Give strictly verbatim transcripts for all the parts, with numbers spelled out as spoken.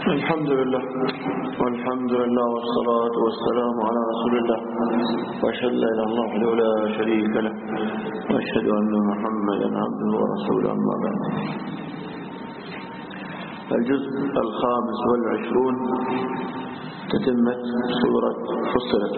الحمد لله والحمد لله والصلاة والسلام على رسول الله وأشهد لا إله إلا الله وحده لا شريك له وأشهد أن محمدا عبده ورسوله أما بعد. الجزء الخامس والعشرون تتمة سورة فصلت.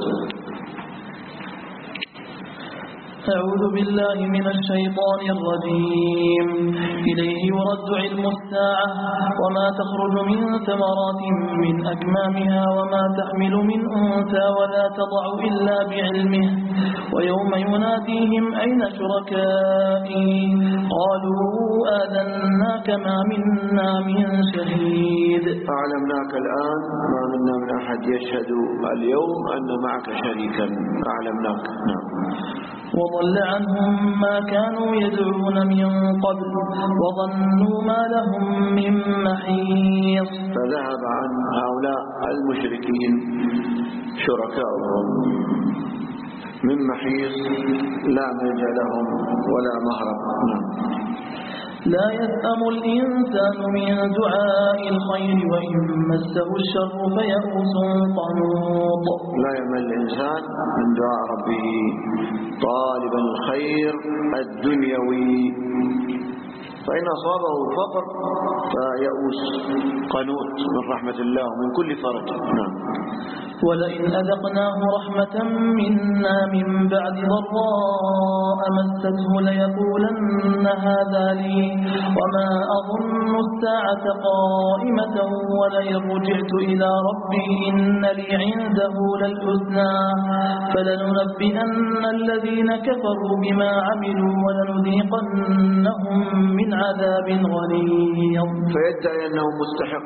أعوذ بالله من الشيطان الرجيم. إليه يرد علم الساعة وما تخرج من ثمرات من أكمامها وما تحمل من أنثى ولا تضع إلا بعلمه ويوم يناديهم أين شركائي قالوا آذناك ما منا من شهيد. أعلمناك الآن ما منا من أحد يشهد اليوم أن معك شريكا. أعلمناك. نعم. وضل عنهم ما كانوا يدعون من قبل وظنوا ما لهم من محيص. فذهب عن هؤلاء المشركين شركاؤهم من محيص، لا ملجأ لهم ولا مهرب. لا يسأم الإنسان من دعاء الخير وإن مسه الشر فيئوس قنوط. لا يمل الإنسان من دعاء ربه طالبا الخير الدنيوي، فإن أصابه الفقر فيئوس قنوط من رحمة الله ومن كل فرج. نعم. ولئن أذقناه رحمة منا من بعد ضراء مسته ليقولن هذا لي وما أظن الساعة قائمة ولئن رجعت إلى ربي إن لي عنده للحسنى فلننبئن الذين كفروا بما عملوا ولنذيقنهم من عذاب غليظ. فيدعي أنه مستحق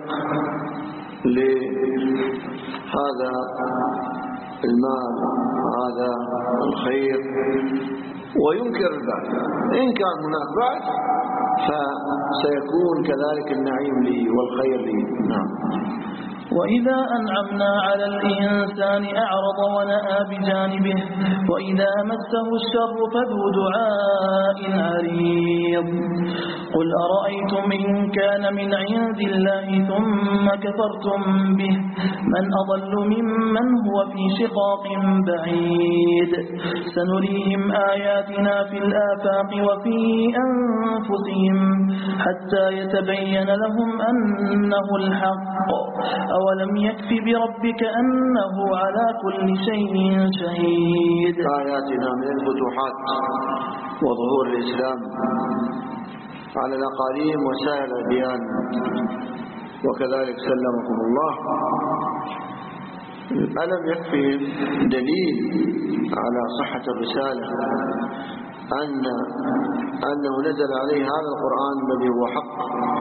لهذا المال هذا الخير وينكر البعث. إن كان هناك بعث فسيكون كذلك النعيم لي والخير لي. نعم. وإذا أنعمنا على الإنسان أعرض ونأى بجانبه وإذا مسه الشر فذو دعاء عريض. قل أرأيتم إن كان من عند الله ثم كفرتم به من أضل ممن هو في شقاق بعيد. سنريهم آياتنا في الآفاق وفي أنفسهم حتى يتبين لهم أنه الحق أولم يكف بربك أنه على كل شيء شهيد. آياتنا من الفتوحات وظهور الإسلام على الأقاليم وسائر الأديان، وكذلك سلمكم الله. ألم يكفي دليل على صحة الرسالة أن أنه نزل عليه هذا القرآن الذي هو حق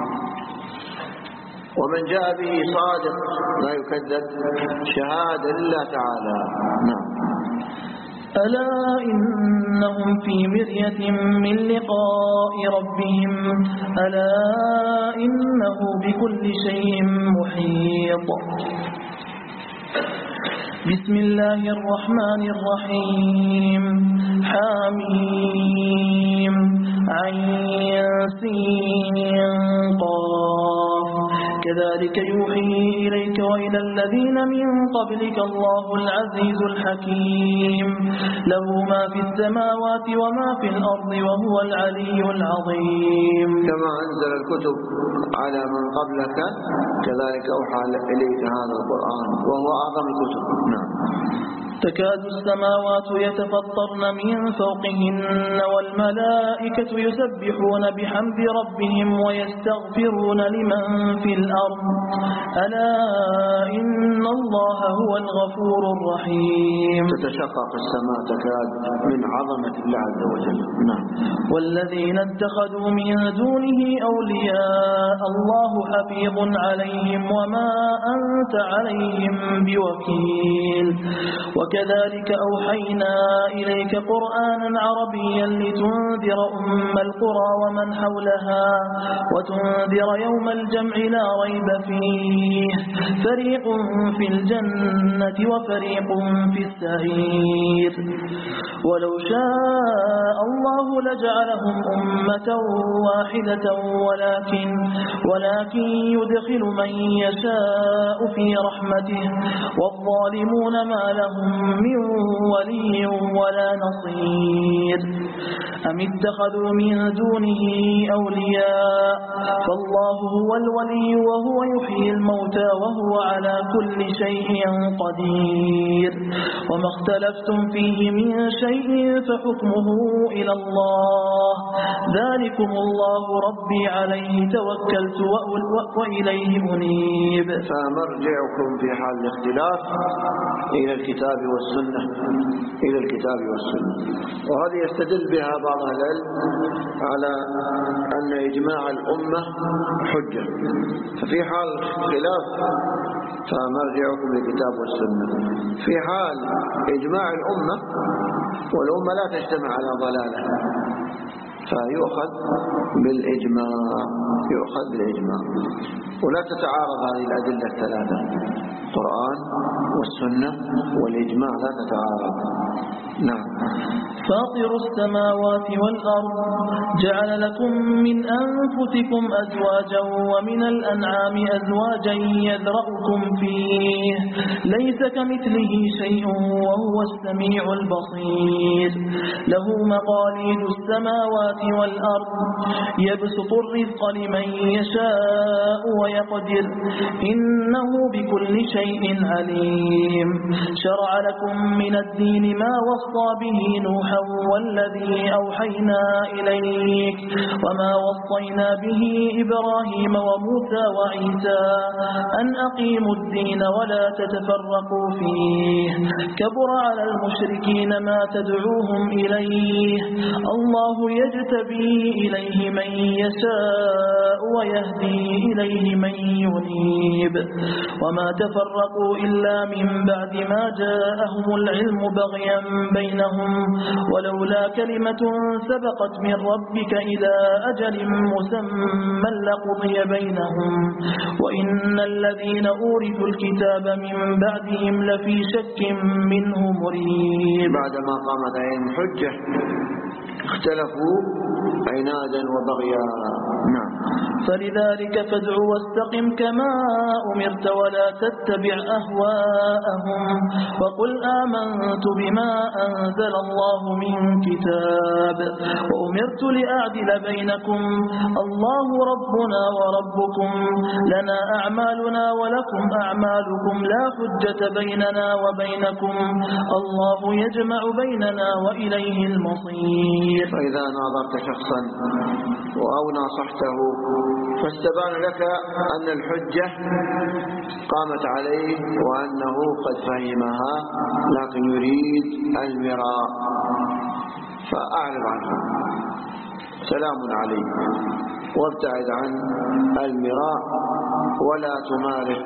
ومن جاء به صادق لا يكذب شهادة لله تعالى. نعم. ألا إنهم في مرية من لقاء ربهم ألا إنه بكل شيء محيط. بسم الله الرحمن الرحيم. حميم عين سين قاف كذلك يوحي إليك وإلى الذين من قبلك الله العزيز الحكيم له ما في السماوات وما في الأرض وهو العلي العظيم. كما أنزل الكتب على من قبلك كذلك أوحى إليك هذا القرآن وهو أعظم الكتب. نعم. تكاد السماوات يتفطرن من فوقهن والملائكة يسبحون بحمد ربهم ويستغفرون لمن في الأرض ألا إن الله هو الغفور الرحيم. تتشقق السماء تكاد من عظمة الله عز وجل. نعم. والذين اتخذوا من دونه أولياء الله حفيظ عليهم وما أنت عليهم بوكيل وكذلك أوحينا إليك قرآنا عربيا لتنذر أم القرى ومن حولها وتنذر يوم الجمع لا ريب فيه فريق في الجنة وفريق في السعير ولو شاء الله لجعلهم أمة واحدة ولكن ولكن يدخل من يشاء في رحمته والظالمون ما لهم من ولي ولا نصير أم اتخذوا من دونه أولياء فالله هو الولي وهو يحيي الموتى وهو على كل شيء قدير وما اختلفتم فيه من شيء فحكمه إلى الله ذلكم الله ربي عليه توكلت وإليه أنيب. فمرجعكم في حال الاختلاف إلى الكتاب والسنة إلى الكتاب والسنة. وهذه يستدل بها بعض أهل العلم على أن إجماع الأمة حجة. ففي حال خلاف فمرجعكم للكتاب والسنة. في حال إجماع الأمة والأمة لا تجتمع على ضلالة فيؤخذ بالإجماع يؤخذ بالإجماع ولا تتعارض هذه الأدلة الثلاثة القرآن والسنة والإجماع لا تتعارض. نعم. فاطر السماوات والأرض جعل لكم من أنفسكم أزواجا ومن الأنعام أزواجا يذرأكم فيه ليس كمثله شيء وهو السميع البصير له مقاليد السماوات والأرض يبسط الرزق لمن يشاء ويقدر إنه بكل شيء عليم. شرع لكم من الدين ما وصى به نوحا والذي أوحينا إليك وما وصينا به إبراهيم وموسى وعيسى أن أقيموا الدين ولا تتفرقوا فيه كبر على المشركين ما تدعوهم إليه الله يجتبي إليه من يشاء ويهدي إليه من ينيب وما تفرقوا إلا من بعد ما جاءهم العلم بغيا بينهم ولولا كلمة سبقت من ربك إلى أجل مسمى لقضي بينهم وإن الذين أورثوا الكتاب من بعدهم لفي شك منه مريب. بعدما قامت عليهم حجة اختلفوا عنادا وبغيا. نعم. فلذلك فادع واستقم كما أمرت ولا تتبع أهواءهم وقل آمنت بما أنزل الله من كتاب وأمرت لأعدل بينكم الله ربنا وربكم لنا أعمالنا ولكم أعمالكم لا حجة بيننا وبينكم الله يجمع بيننا وإليه المصير. فإذا ناظرت شخصا أو ناصحته فاستبان لك أن الحجة قامت عليه وأنه قد فهمها لكن يريد المراء فأعرض عنه سلام عليك وابتعد عن المراء ولا تماره.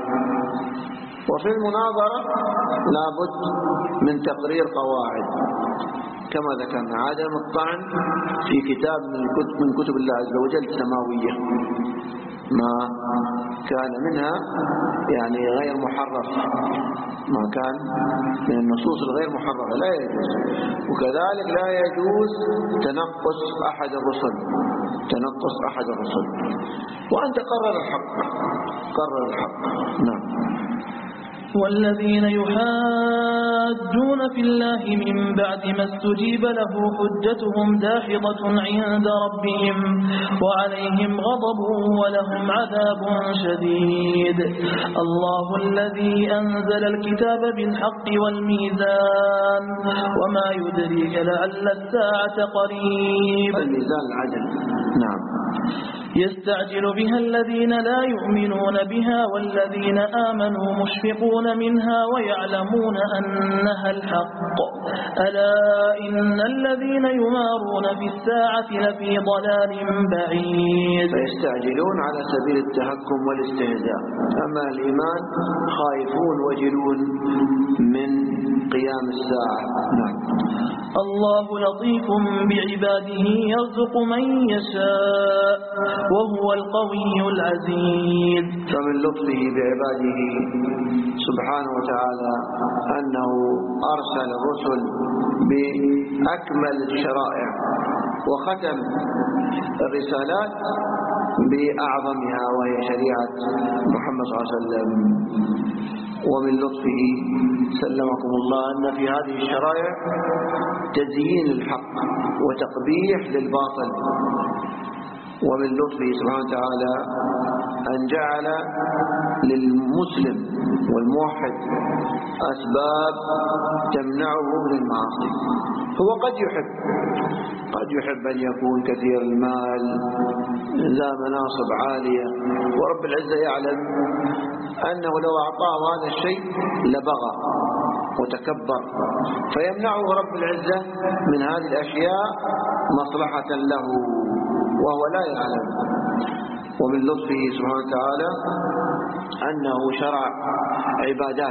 وفي المناظرة لابد من تقرير قواعد كما ذكرنا عدم الطعن في كتاب من كتب, من كتب الله عز وجل سماوية ما كان منها يعني غير محرف ما كان من النصوص الغير محرفة لا يجوز. وكذلك لا يجوز تنقص أحد الرسل تنقص أحد الرسل وأنت قرر الحق قرر الحق. نعم. والذين يحاجون في الله من بعد ما استجيب له حجتهم داحضة عند ربهم وعليهم غضب ولهم عذاب شديد. الله الذي أنزل الكتاب بالحق والميزان وما يدريك لعل الساعة قريب. الميزان العدل. نعم. يستعجل بها الذين لا يؤمنون بها والذين آمنوا مشفقون منها ويعلمون أنها الحق ألا إن الذين يمارون في الساعة لفي ضلال بعيد. فيستعجلون على سبيل التهكم والاستهزاء، أما الإيمان خائفون وجلون من قيام الساعة. نعم. الله لطيف بعباده يرزق من يشاء وهو القوي العزيز. فمن لطفه بعباده سبحانه وتعالى أنه أرسل الرسل بأكمل الشرائع وختم الرسالات بأعظمها وهي شريعة محمد صلى الله عليه وسلم. ومن لطفه سلمكم الله أن في هذه الشرائع تزيين الحق وتقبيح للباطل. ومن لطفه سبحانه وتعالى أن جعل للمسلم والموحد أسباب تمنعه من المعاصي. هو قد يحب قد يحب أن يكون كثير المال ذا مناصب عالية، ورب العزة يعلم أنه لو أعطاه هذا الشيء لبغى وتكبر، فيمنعه رب العزة من هذه الأشياء مصلحة له وهو لا يعلم. ومن لطفه سبحانه وتعالى أنه شرع عبادات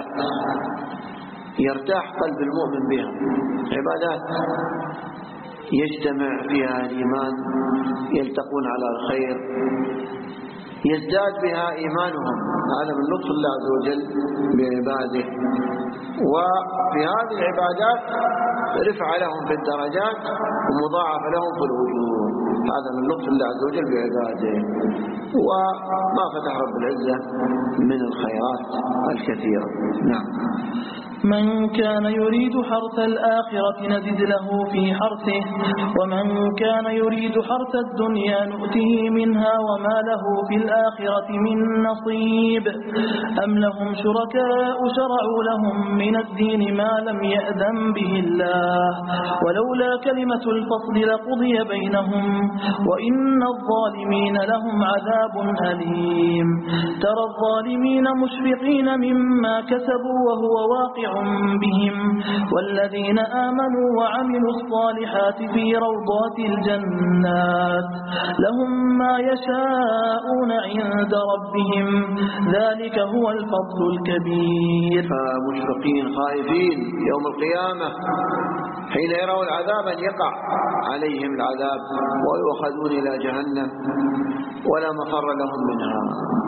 يرتاح قلب المؤمن بها، عبادات يجتمع فيها الإيمان، يلتقون على الخير، يزداد بها إيمانهم. هذا من لطف الله عز وجل بعباده. وفي هذه العبادات رفع لهم في الدرجات ومضاعف لهم في الأجور. هذا من لطف الله عز وجل بعباده، وما فتح رب العزة من الخيرات الكثيرة. نعم. من كان يريد حرث الآخرة نزد له في حرثه ومن كان يريد حرث الدنيا نؤته منها وما له في الآخرة من نصيب. أم لهم شركاء شرعوا لهم من الدين ما لم يأذن به الله ولولا كلمة الفصل لقضي بينهم وإن الظالمين لهم عذاب أليم. ترى الظالمين مشفقين مما كسبوا وهو واقع بهم والذين آمنوا وعملوا الصالحات في روضات الجنات لهم ما يشاءون عند ربهم ذلك هو الفضل الكبير. فمشفقين خائفين يوم القيامة حين يروا العذاب أن يقع عليهم العذاب ويؤخذون إلى جهنم ولا مفر لهم منها.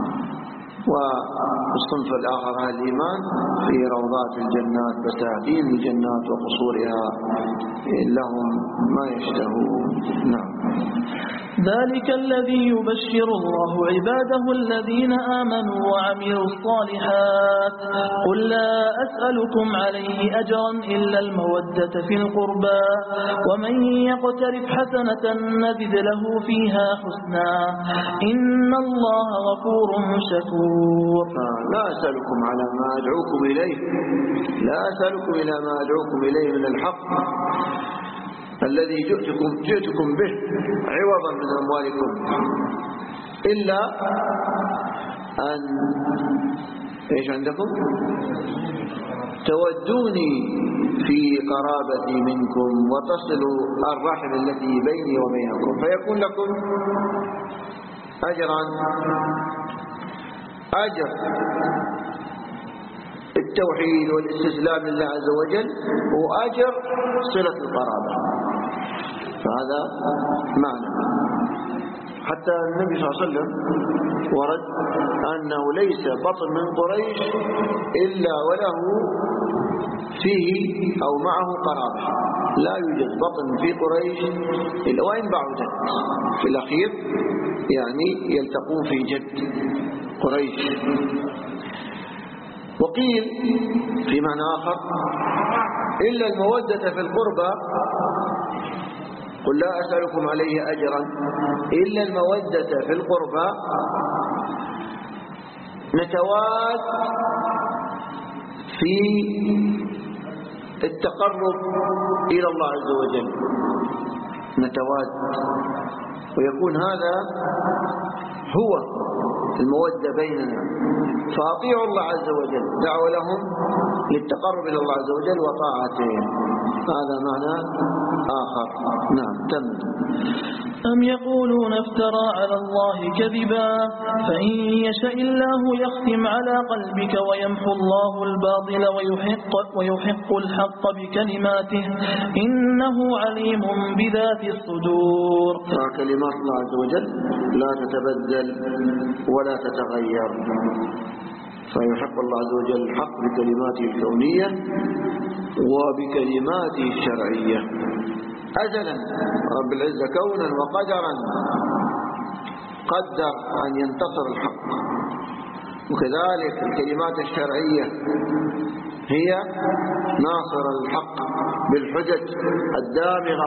والصنف الآخر أهل الإيمان في روضات الجنات بساتين الجنات وقصورها لهم ما يشتهون. نعم. ذلك الذي يبشر الله عباده الذين آمنوا وعملوا الصالحات قل لا أسألكم عليه أجرا إلا المودة في القربى ومن يقترف حسنة نزد له فيها حسنا إن الله غفور شكور. لا أسألكم على ما أدعوكم إليه، لا أسألكم إلى ما أدعوكم إليه من الحق الذي جئتكم, جئتكم به عوضا من أموالكم إلا أن إيش عندكم تودوني في قرابتي منكم وتصلوا الرحم التي بيني وبينكم فيكون لكم أجرا أجر التوحيد والاستسلام لله عز وجل وأجر صلة القرابة. فهذا معنى. حتى النبي صلى الله عليه وسلم ورد أنه ليس بطن من قريش إلا وله فيه أو معه قرابة، لا يوجد بطن في قريش إلا وإن بعدت في الأخير يعني يلتقون في جد قريش. وقيل في معنى آخر إلا المودة في القربى قل لا أسألكم عليه أجرا إلا المودة في القربى نتواد في التقرب إلى الله عز وجل، نتواد ويكون هذا هو المودة بيننا. فأطيعوا الله عز وجل، دعوا لهم للتقرب إلى الله عز وجل وطاعته. هذا معنى آخر. نعم تم. أم يقولون افترى على الله كذبا فإن يشاء الله يختم على قلبك ويمحو الله الباطل ويحق, ويحق الحق بكلماته إنه عليم بذات الصدور. كلمات الله عز وجل لا تتبدل ولا تتغير، فيحق الله عز وجل الحق بكلماته الكونية وبكلماته الشرعية. أجلا رب العزة كونا وقدرا قدر أن ينتصر الحق، وكذلك الكلمات الشرعية هي ناصر الحق بالحجج الدامغة.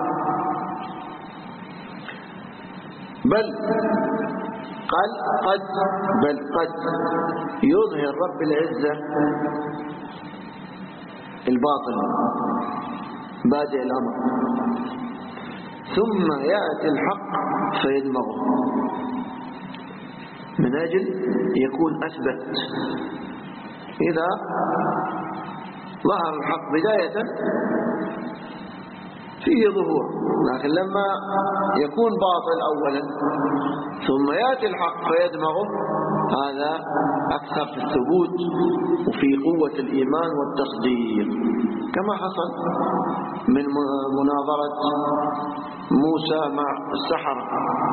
بل قال قد بل قد يظهر رب العزة الباطل بادئ الأمر، ثم يأتي الحق فيدمغه من أجل يكون أثبت. إذا ظهر الحق بداية فيه ظهور، لكن لما يكون باطل أولا ثم يأتي الحق فيدمغه، هذا أكثر في الثبوت وفي قوة الإيمان والتصديق، كما حصل من مناظرة موسى مع السحرة،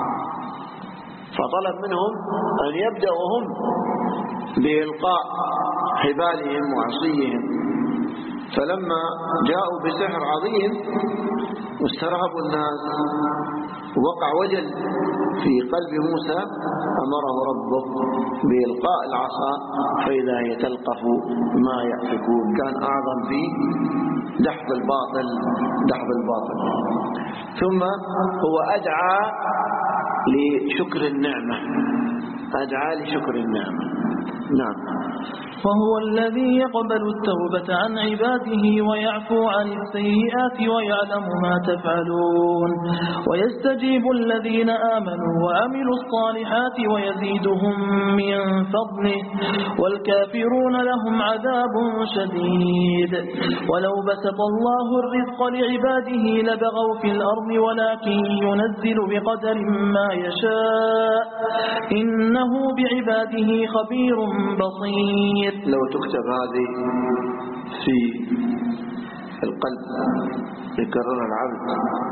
فطلب منهم أن يبدأوا هم بإلقاء حبالهم وعصيهم، فلما جاءوا بسحر عظيم واسترهبوا الناس ووقع وجل في قلب موسى، أمره ربه بإلقاء العصا فإذا هي تلقف ما يأفكون. كان أعظم في دحض الباطل دحض الباطل. ثم هو أدعى لشكر النعمة، أدعى لشكر النعمة. نعم. وهو الذي يقبل التوبة عن عباده ويعفو عن السيئات ويعلم ما تفعلون، ويستجيب الذين آمنوا وعملوا الصالحات ويزيدهم من فضله، والكافرون لهم عذاب شديد. ولو بسط الله الرزق لعباده لبغوا في الأرض ولكن ينزل بقدر ما يشاء إنه بعباده خبير بصير. لو تكتب هذه في القلب يكررها العبد،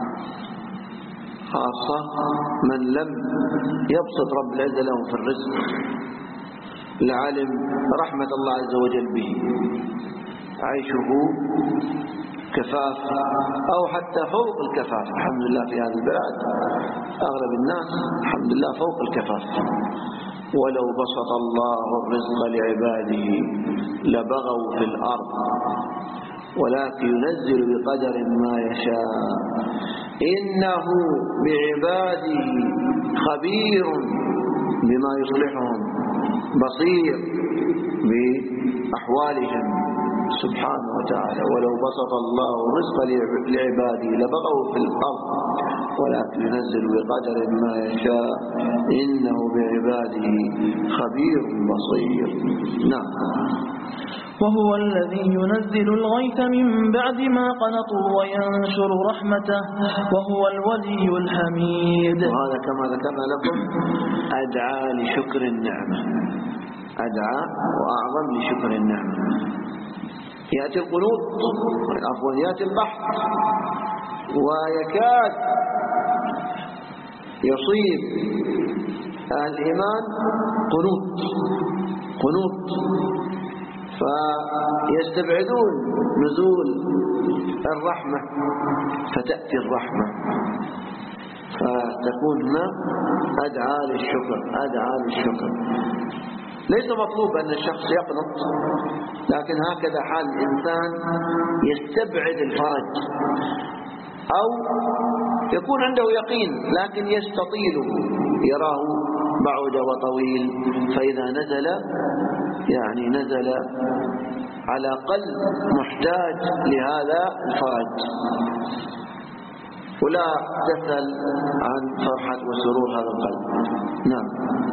خاصة من لم يبسط رب العزة له في الرزق، لعلم رحمة الله عز وجل به، عيشه كفاف أو حتى فوق الكفاف. الحمد لله في هذه البلاد أغلب الناس الحمد لله فوق الكفاف. ولو بسط الله الرزق لعباده لبغوا في الأرض ولكن ينزل بقدر ما يشاء إنه بعباده خبير بما يصلحهم بصير بأحوالهم سبحانه وتعالى. ولو بسط الله الرزق لعباده لبغوا في الأرض ولكن ينزل بقدر ما يشاء إنه بعباده خبير بصير. نعم. وهو الذي ينزل الغيث من بعد ما قنطوا وينشر رحمته وهو الولي الحميد. وهذا كما ذكرنا لكم أدعى لشكر النعمة، أدعى وأعظم لشكر النعمة. يأتي القنوط عفوا يأتي القحط ويكاد يصيب أهل الإيمان قنوط قنوط فيستبعدون نزول الرحمة، فتأتي الرحمة فتكون هنا أدعى للشكر أدعى للشكر. ليس مطلوب أن الشخص يقنط، لكن هكذا حال الإنسان يستبعد الفرج، أو يكون عنده يقين لكن يستطيله، يراه بعد وطويل، فإذا نزل يعني نزل على قلب محتاج لهذا الفرج. ولا تسأل عن فرحة وسرور هذا القلب. نعم.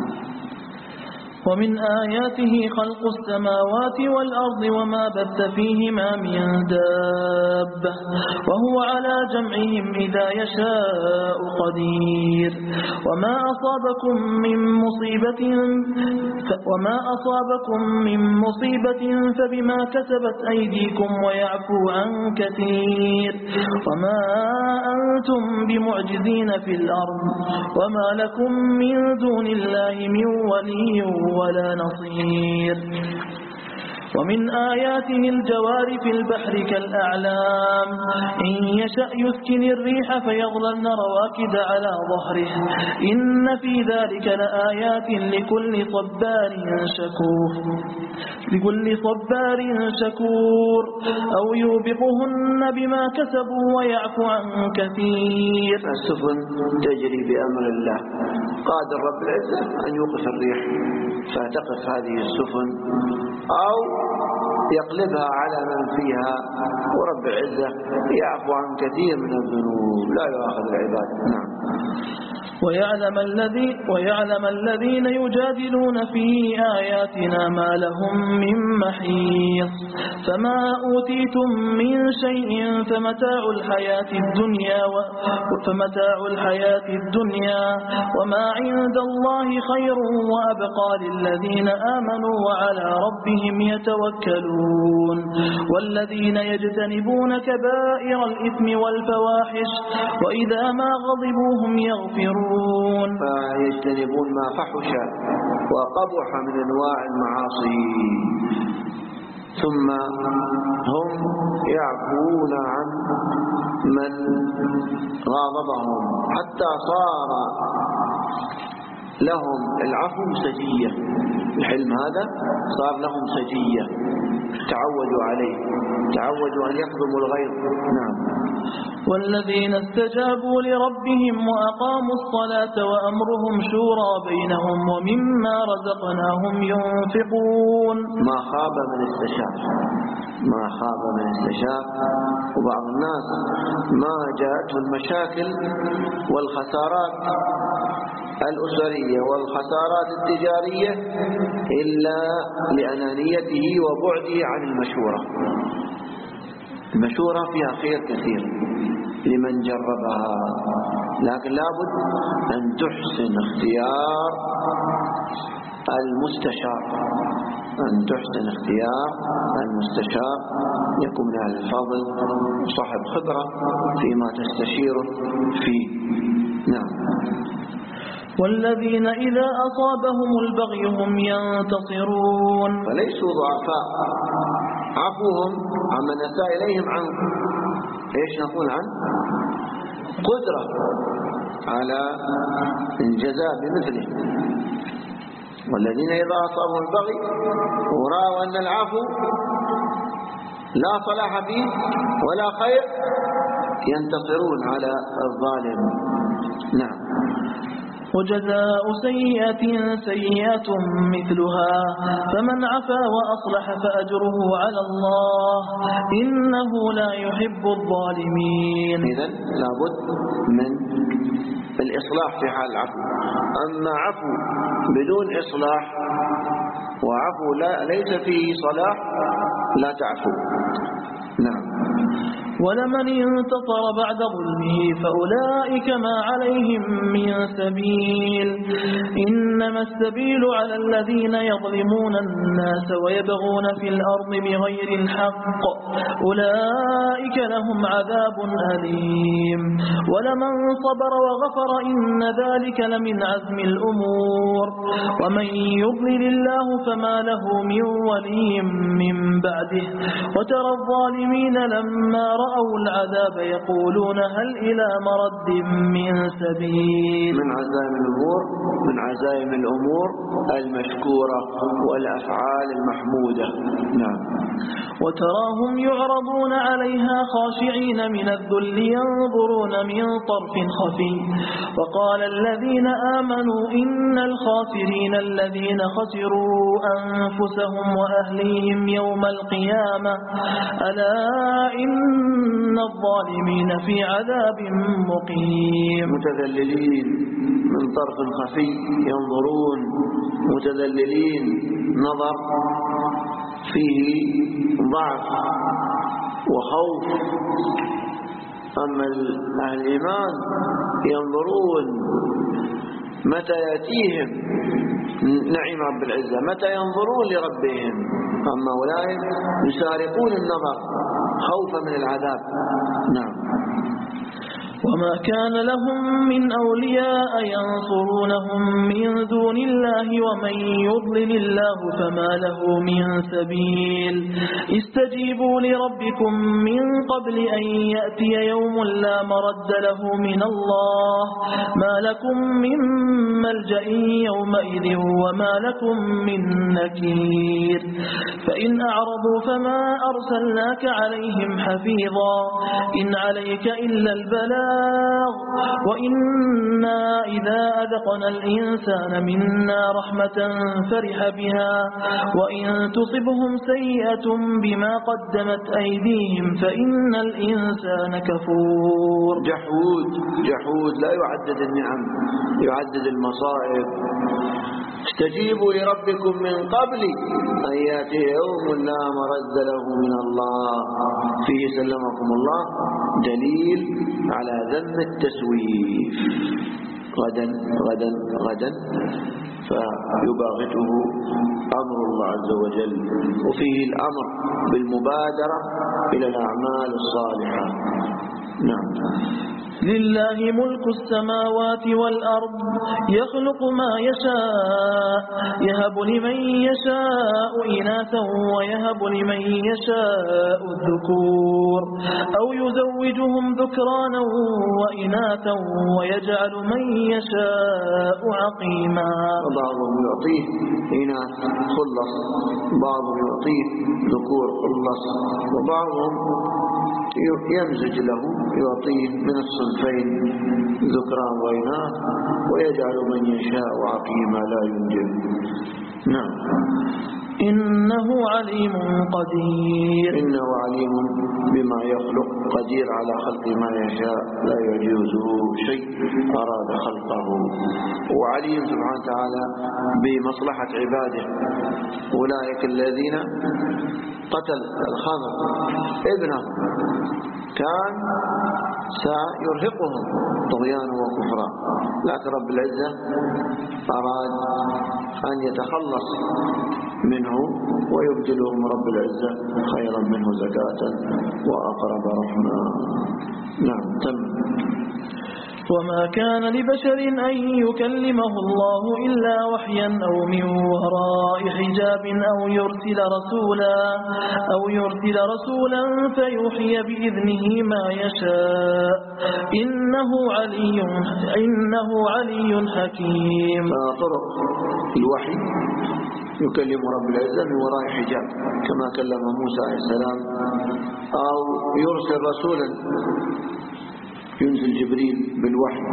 ومن آياته خلق السماوات والأرض وما بث فيهما من دابة وهو على جمعهم إذا يشاء قدير. وما أصابكم من مصيبة وما أصابكم من مصيبة فبما كسبت أيديكم ويعفو عن كثير. وما أنتم بمعجزين في الأرض وما لكم من دون الله من ولي ولا نصير. ومن آياته الجوار في البحر كالأعلام إن يشأ يسكن الريح فيظللن رواكد على ظهره إن في ذلك لآيات لكل صبار شكور لكل صبار شكور أو يوبقهن بما كسبوا ويعفو عن كثير. السفن تجري بأمر الله، قادر رب العزة أن يوقف الريح فتقف هذه السفن أو يقلبها على من فيها، ورب العزة يعفو عن كثير من الذنوب لا يؤاخذ العباد. نعم. ويعلم, الذي ويعلم الذين يجادلون في آياتنا ما لهم من محيص. فما أوتيتم من شيء فمتاع الحياة الدنيا فمتاع الحياة الدنيا وما عند الله خير وأبقى للذين آمنوا وعلى ربهم يتوكلون. والذين يجتنبون كبائر الإثم والفواحش وإذا ما غضبوا هم يغفرون. فيجتنبون ما فحش وقبح من أنواع المعاصي، ثم هم يعفون عن من غاضبهم حتى صار لهم العفو سجية. الحلم هذا صار لهم سجية، تعودوا عليه، تعودوا أن يحضموا الغيظ. نعم. والذين استجابوا لربهم وأقاموا الصلاة وأمرهم شورى بينهم ومما رزقناهم ينفقون. ما خاب من استشار، ما خاب من استشار. وبعض الناس ما جاءته المشاكل والخسارات الأسرية والخسارات التجارية إلا لأنانيته وبعده عن المشورة. المشورة فيها خير كثير لمن جربها، لكن لابد أن تحسن اختيار المستشار، أن تحسن اختيار المستشار، يكون من أهل الفضل صاحب خبرة فيما تستشيره فيه. نعم. والذين إذا أصابهم البغي هم ينتصرون. فليسوا ضعفاء، عفوهم عمن أساء إليهم عن إيش نقول عن قدرة على الجزاء بمثله. والذين إذا أصابهم البغي ورأوا أن العفو لا صلاح فيه ولا خير ينتصرون على الظالم. نعم. وجزاء سيئة سيئة مثلها فمن عفا وأصلح فأجره على الله إنه لا يحب الظالمين. إذن لابد من الإصلاح في حال العفو. أما عفو بدون إصلاح وعفو لا ليس فيه صلاح لا تعفو. نعم. ولمن انتصر بعد ظلمه فأولئك ما عليهم من سبيل إنما السبيل على الذين يظلمون الناس ويبغون في الأرض بغير الحق أولئك لهم عذاب أليم ولمن صبر وغفر إن ذلك لمن عزم الأمور ومن يضلل الله فما له من ولي من بعده وترى الظالمين لما رأوا العذاب يقولون هل إلى مرد من سبيل. من عزائم الأمور من عزائم الأمور المشكورة والأفعال المحمودة. نعم. وتراهم يعرضون عليها خاشعين من الذل ينظرون من طرف خفي وقال الذين آمنوا إن الخاسرين الذين خسروا أنفسهم وأهليهم يوم القيامة ألا إن الظالمين في عذاب مقيم. متذللين من طرف خفي ينظرون، متذللين نظر فيه ضعف وخوف. أما أهل الإيمان ينظرون متى يأتيهم نعيم رب العزة، متى ينظرون لربهم. أما أولئك يسارقون النظر خوفا من العذاب. نعم. وما كان لهم من أولياء ينصرونهم من دون الله ومن يضلل الله فما له من سبيل. استجيبوا لربكم من قبل أن يأتي يوم لا مرد له من الله ما لكم من ملجأ يومئذ وما لكم من نكير. فإن أعرضوا فما أرسلناك عليهم حفيظا إن عليك إلا البلاغ وإنا إذا أذقنا الإنسان منا رحمة فرح بها وإن تصبهم سيئة بما قدمت أيديهم فإن الإنسان كفور. جحود جحود لا يعدد النعم، يعدد المصائب. استجيبوا لربكم من قبل أن يأتي يوم لا مرد له من الله فيه سلمكم الله دليل على ذم التسويف. غدا غدا غدا فيباغته أمر الله عز وجل، وفيه الأمر بالمبادرة إلى الأعمال الصالحة. نعم. لله ملك السماوات والأرض يخلق ما يشاء يهب لمن يشاء إناثا ويهب لمن يشاء الذكور أو يزوجهم ذكرانا وإناثا ويجعل من يشاء عقيما. بعضهم يعطيه إناث خلص، بعضهم يعطيه ذكور خلص، وبعضهم يمزج له يعطيه من الصنفين ذكران وإناث ويجعل من يشاء عقيما لا ينجب. نعم. إنه عليم قدير. إنه عليم بما يخلق قدير على خلق ما يشاء لا يجوزه شيء أراد خلقه. وعليم سبحانه وتعالى بمصلحة عباده. أولئك الذين قتل الخضر ابنه كان سيرهقهم طغيانا وكفرا، لكن رب العزة أراد أن يتخلص منه ويبدلهم رب العزة خيرا منه زكاة وأقرب رحمة. نعم. تم. وما كان لبشر أن يكلمه الله إلا وحيا أو من وراء حجاب أو يرسل رسولا أو يرسل رسولا فيوحي بإذنه ما يشاء إنه علي إنه علي حكيم. طرق الوحي يكلم رب العزة من وراء حجاب كما كلم موسى عليه السلام، أو يرسل رسولا ينزل جبريل بالوحي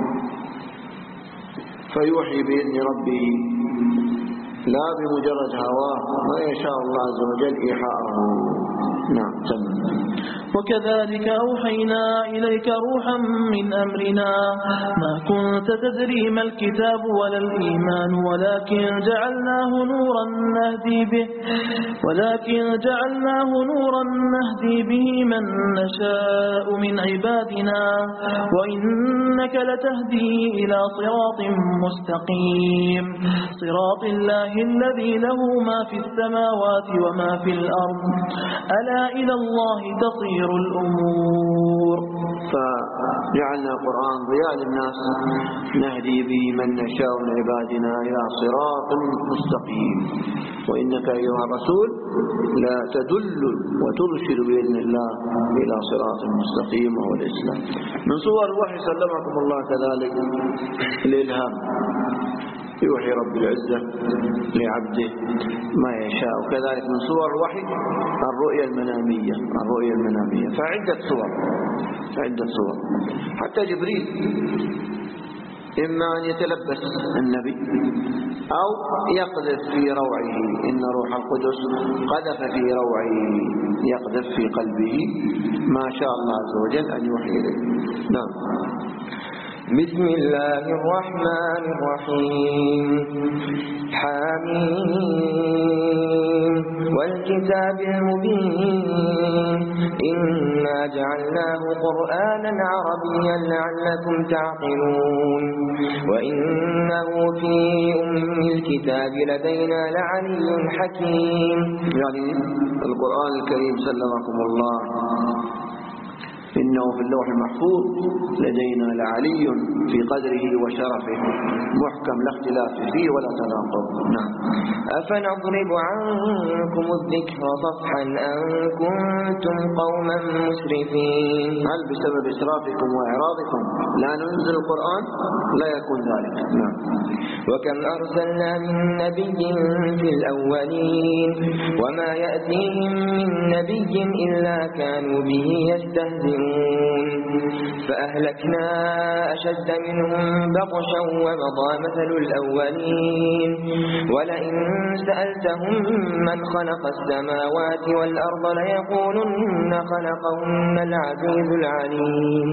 فيوحي بإذن ربه لا بمجرد هواه، ما يشاء الله عز وجل إيحاءه. نعم. تم. وكذلك أوحينا إليك روحا من أمرنا ما كنت تدري ما الكتاب ولا الإيمان ولكن جعلناه نورا نهدي به ولكن جعلناه نورا نهدي به من نشاء من عبادنا وإنك لتهدي إلى صراط مستقيم صراط الله الذي له ما في السماوات وما في الأرض ألا إلى الله تصير الأمور. فجعلنا القرآن ضياء للناس نهدي به من نشاء من عبادنا إلى صراط مستقيم، وإنك أيها الرسول لا تدل وترشد بإذن الله إلى صراط مستقيم وهو الإسلام. من صور الوحي سلمكم الله كذلك الإلهام. يوحي رب العزة لعبده ما يشاء. وكذلك من صور الوحي الرؤيا المنامية الرؤيا المنامية فعدة صور عدة صور. حتى جبريل إما أن يتلبس النبي أو يقذف في روعه، إن روح القدس قذف في روعه، يقذف في قلبه ما شاء الله عز وجل أن يوحي إليه. نعم. بسم الله الرحمن الرحيم. حميم والكتاب المبين إنا جعلناه قرآنا عربيا لعلكم تعقلون وإنه في أم الكتاب لدينا لعلي حكيم. يعني القرآن الكريم سلمكم الله إنه في اللوح المحفوظ لدينا لعلي في قدره وشرفه محكم لا اختلاف فيه ولا تناقض. نعم. أفنضرب عنكم الذكر صفحا أن كنتم قوما مسرفين. هل بسبب إسرافكم وإعراضكم لا ننزل القرآن؟ لا يكون ذلك. نعم. وكم أرسلنا من نبي في الأولين وما يأتيهم من نبي إلا كانوا به يستهزئون فأهلكنا أشد منهم بطشا ومضى مثل الأولين ولئن سألتهم من خلق السماوات والأرض ليقولن خلقهن العزيز العليم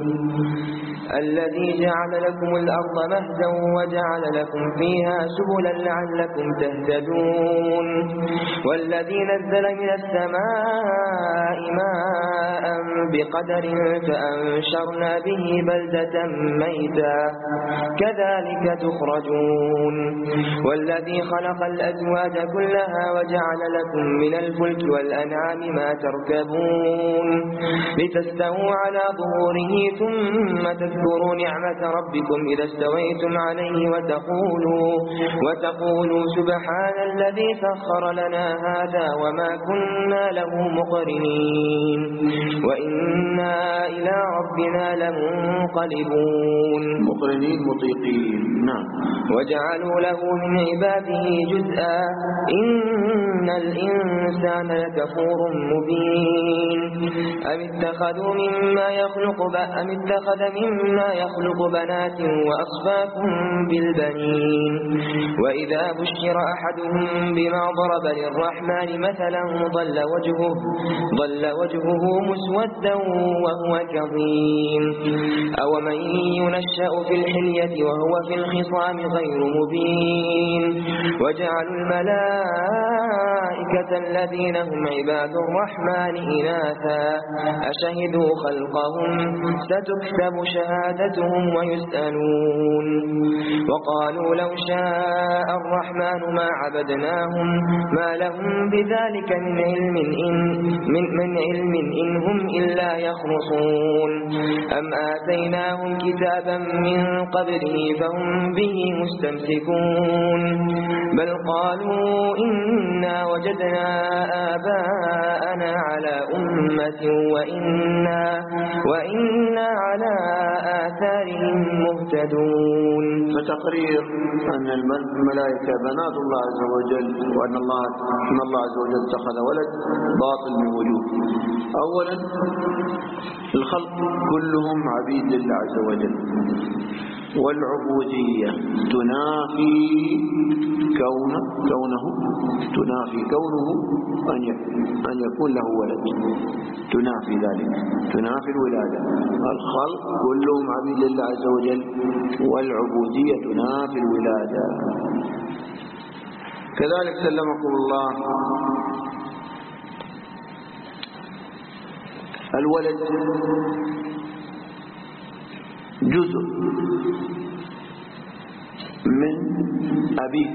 الذي جعل لكم الأرض مهدا وجعل لكم فيها سبلا لعلكم تهتدون والذي نزل من السماء ماء بقدر فأنشرنا به بلدة ميتا كذلك تخرجون والذي خلق الأزواج كلها وجعل لكم من الفلك والأنعام ما تركبون لتستووا على ظهوره ثم تذكروا نعمة ربكم إذا استويتم عليه وتقولوا, وتقولوا سبحان الذي سخر لنا هذا وما كنا له مقرنين وإنا إلى ربنا لمنقلبون. مقرنين مطيقين. نعم. وجعلوا له من عباده جزءا إن الإنسان لكفور مبين أم اتخذوا مما يخلق أم اتخذ مما يخلق بنات وأصفاكم بالبنين وإذا بشر أحدهم بما ضرب للرحمن مثلا ضل وجهه ضل وجهه مسودا وهو كظيم أومن ينشأ في الحلية وهو في الخصام غير مبين وجعلوا الملائكة الذين هم عباد الرحمن إناثا أشهدوا خلقهم ستكتب شهادتهم ويسألون وقالوا لو شاء الرحمن ما عبدناهم ما لهم بذلك من علم إن, من, من علم إن هم إلا يخرصون أم آتيناهم كتابا من قبله فهم به مستمسكون بل قالوا إنا وجدنا آباءنا على أمة وإنا, وإنا على آثارهم مهتدون. فتقرير أن الملائكة بنات الله عز وجل وأن الله, أن الله عز وجل اتخذ ولد باطل من وجوه. أولا الخلق كلهم عبيد لله عز وجل والعبودية تنافي كونه, كونه تنافي كونه أن يكون له ولد تنافي ذلك تنافي الولادة. الخلق كلهم عبيد لله عز وجل والعبودية تنافي الولادة. كذلك سلمكم الله الولد جزء من أبيه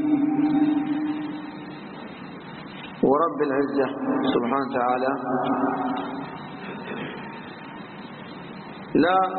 ورب العزة سبحانه وتعالى لا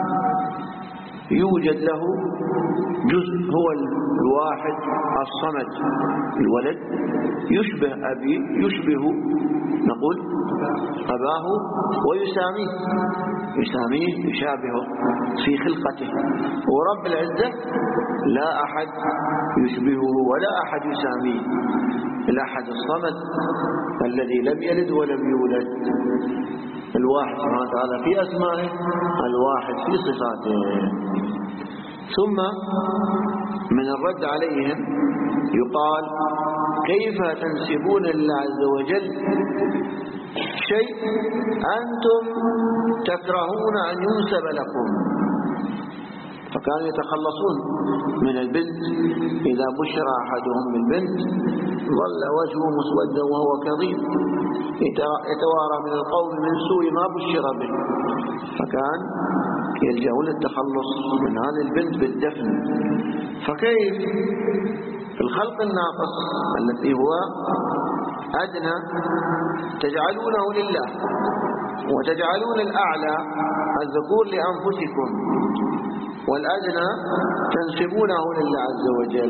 يوجد له جزء هو الواحد الصمد. الولد يشبه أبيه يشبه نقول أباه ويساميه يساميه يشابهه في خلقته. ورب العزة لا أحد يشبهه ولا أحد يساميه، الأحد الصمد الذي لم يلد ولم يولد، الواحد سبحانه وتعالى في أسمائه، الواحد في صفاته. ثم من الرد عليهم يقال: كيف تنسبون لله عز وجل شيء أنتم تكرهون أن ينسب لكم؟ فكانوا يتخلصون من البنت، إذا بشر أحدهم بالبنت ظل وجهه مسودا وهو كظيم يتوارى من القوم من سوء ما بشر به، فكان يلجؤون التخلص من هذه البنت بالدفن. فكيف الخلق الناقص الذي هو أدنى تجعلونه لله، وتجعلون الأعلى الذكور لأنفسكم، والأدنى تنسبونه لله عز وجل؟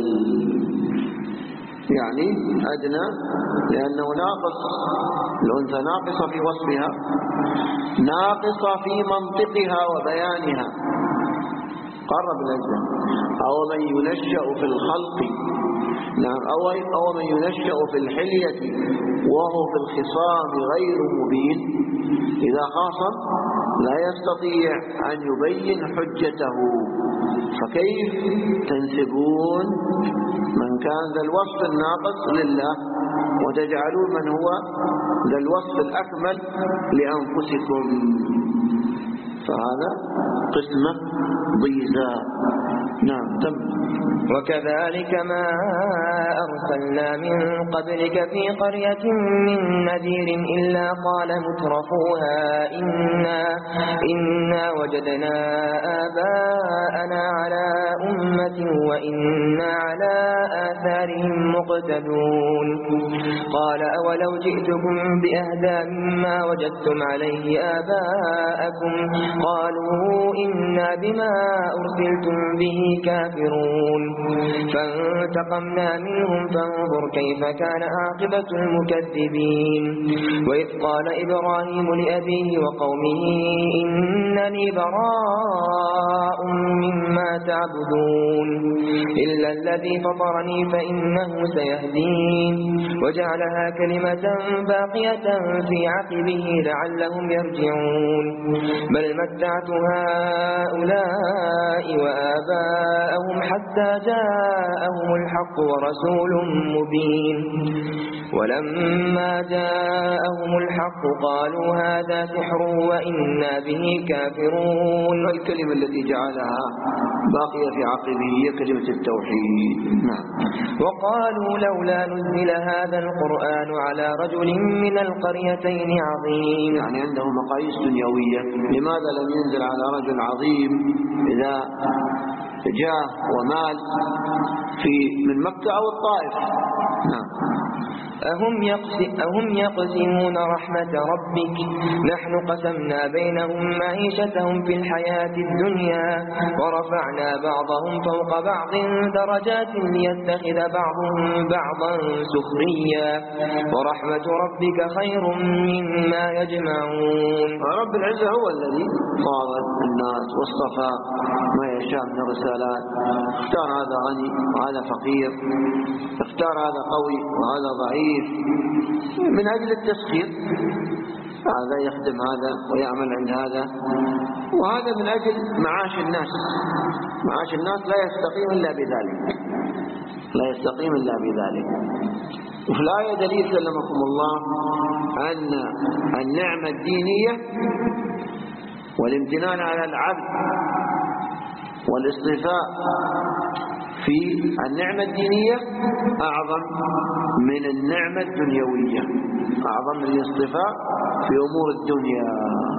يعني أدنى لأنه ناقص، الأنثى ناقصة في وصفها، ناقصة في منطقها وبيانها. قرب الأجزاء: أو من ينشأ في الخلق، نعم، أو, أو من ينشأ في الحلية وهو في الخصام غير مبين. إذا خاصم لا يستطيع أن يبين حجته، فكيف تنسبون من كان ذا الوصف الناقص لله وتجعلون من هو ذا الوصف الأكمل لأنفسكم؟ فهذا قسمة ضيزى. نعم تم. وكذلك ما أرسلنا من قبلك في قرية من نذير إلا قال مترفوها إنا, إنا وجدنا آباءنا على أمة وإنا على آثارهم مقتدون. قال أولو جئتكم بأهدى مما وجدتم عليه آباءكم قالوا إنا بما أرسلتم به كافرون. فانتقمنا منهم فانظر كيف كان عاقبة المكذبين. وإذ قال إبراهيم لأبيه وقومه إنني براء مما تعبدون إلا الذي فطرني فإنه سيهدين. وجعلها كلمة باقية في عقبه لعلهم يرجعون. بل متعت هؤلاء وآباءهم حتى جاءهم الحق ورسول مبين. ولما جاءهم الحق قالوا هذا سحر وإنا به كافرون. الكلمة التي جعلها باقية في عقبه هي كلمة التوحيد. نعم. وقالوا لولا نزل هذا القرآن على رجل من القريتين عظيم. يعني عنده مقاييس دنيوية، لماذا لم ينزل على رجل عظيم إذا جاه ومال في من مكة أو الطائف؟ نعم. أهم, أهم يقسمون رحمة ربك نحن قسمنا بينهم معيشتهم في الحياة الدنيا ورفعنا بعضهم فوق بعض درجات ليتخذ بعضهم بعضا سخريا ورحمة ربك خير مما يجمعون. رب العزة هو الذي فاضل الناس واصطفى ما يشاء من الرسالات، اختار هذا غني وهذا فقير، اختار هذا قوي وهذا ضعيف من أجل التسخير، هذا يخدم هذا ويعمل عند هذا، وهذا من أجل معاش الناس. معاش الناس لا يستقيم إلا بذلك، لا يستقيم إلا بذلك. وفي الآية دليل سلمكم الله أن النعمة الدينية والامتنان على العبد والاصطفاء في النعمة الدينية أعظم من النعمة الدنيوية، أعظم من الاصطفاء في أمور الدنيا.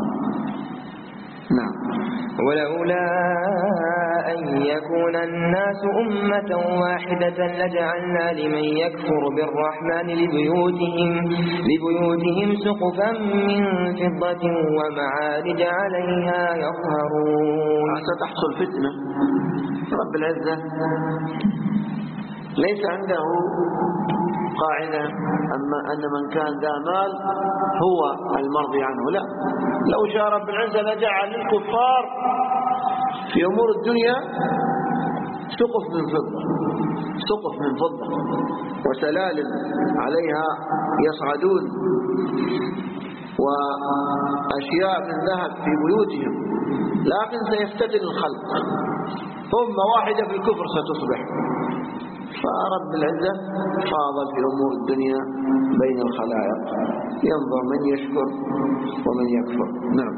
نعم. ولولا أن يكون الناس أمة واحدة لجعلنا لمن يكفر بالرحمن لبيوتهم, لبيوتهم سقفا من فضة ومعارج عليها يظهرون. ستحصل فتنة. رب العزة ليس عنده قاعدة أما أن من كان ذا مال هو المرضي عنه، لا، لو شاء رب العزة لجعل للكفار في أمور الدنيا سقف من فضة سقف من فضة وسلالم عليها يصعدون وأشياء من ذهب في بيوتهم، لكن سيفتتن الخلق، أمة واحدة في الكفر ستصبح. فرب العزة فاضل في أمور الدنيا بين الخلائق، ينظر من يشكر ومن يكفر. نعم.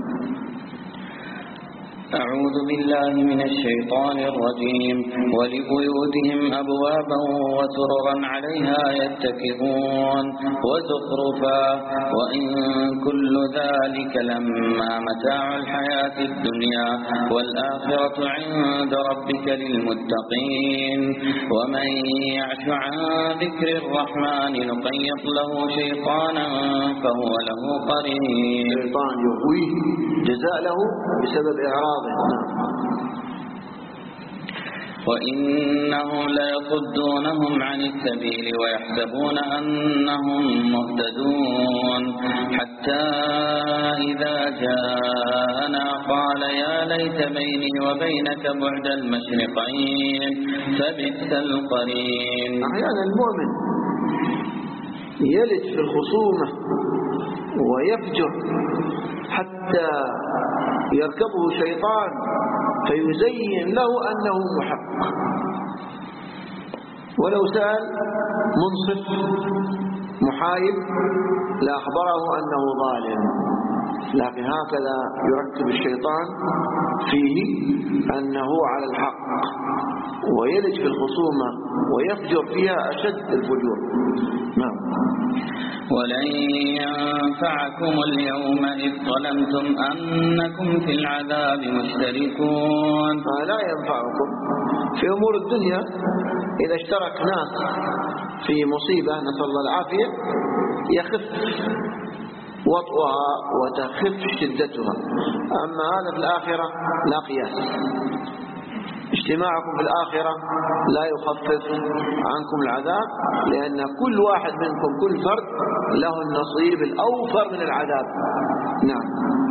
أعوذ بالله من الشيطان الرجيم. ولبيوتهم أبوابا وسررا عليها يتكئون وزخرفا وإن كل ذلك لما متاع الحياة الدنيا والآخرة عند ربك للمتقين. ومن يعش عن ذكر الرحمن نقيض له شيطانا فهو له قرين. شيطان يغويه جزاء له بسبب إعراض. وإنهم ليصدونهم عن السبيل ويحسبون أنهم مهتدون حتى إذا جاءنا قال يا ليت بيني وبينك بعد المشرقين فبئس القرين. أحيانا المؤمن يلج في الخصومة ويفجر حتى يركبه شيطان فيزين له أنه محق، ولو سأل منصف محايد لأخبره أنه ظالم، لكن هكذا يركب الشيطان فيه أنه على الحق ويلج في الخصومة ويفجر فيها أشد الفجور. نعم. ولن ينفعكم اليوم إذ ظلمتم أنكم في العذاب مشتركون. لا ينفعكم في أمور الدنيا إذا اشترك ناس في مصيبة نسأل الله العافية يخف وطئها وتخف شدتها، أما هذا في الآخرة لا قياس. اجتماعكم في الآخرة لا يخفف عنكم العذاب، لأن كل واحد منكم كل فرد له النصيب الأوفر من العذاب. نعم.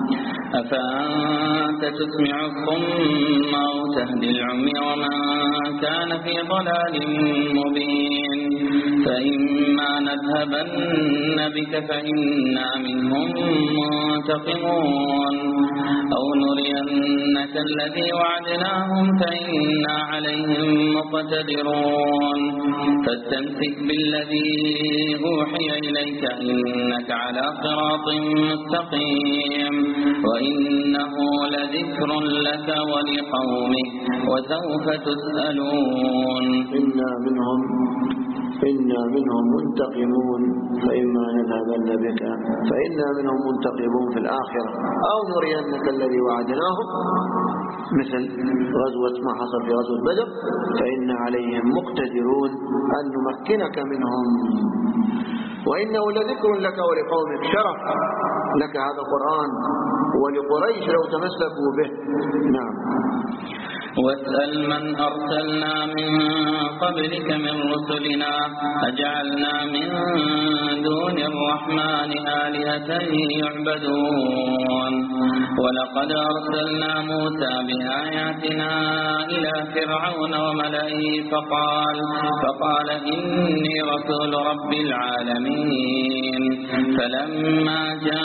أفأنت تسمع الصم أو تهدي العمي ومن كان في ضلال مبين. فإما نذهبن بك فإنا منهم منتقمون أو نرينك الذي وعدناهم فإنا عليهم مقتدرون. فاستمسك بالذي أوحي إليك إنك على صراط مستقيم وإنه لذكر لك ولقومك وسوف تسألون. إنا منهم إنا منهم منتقمون فإما نذهبن بك فإنا منهم منتقمون في الآخرة أو نرينك الذي وعدناهم، مثل غزوة ما حصل في غزوة بدر، فإن عليهم مقتدرون أن نمكنك منهم وإنه لذكر لك ولقومك. شرف لك هذا القرآن ولقريش لو تمسكوا به. نعم. واسأل من أرسلنا من قبلك من رسلنا أجعلنا من دون الرحمن آلهة يعبدون. ولقد أرسلنا موسى بآياتنا إلى فرعون وملئه فقال, فقال إني رسول رب العالمين. فلما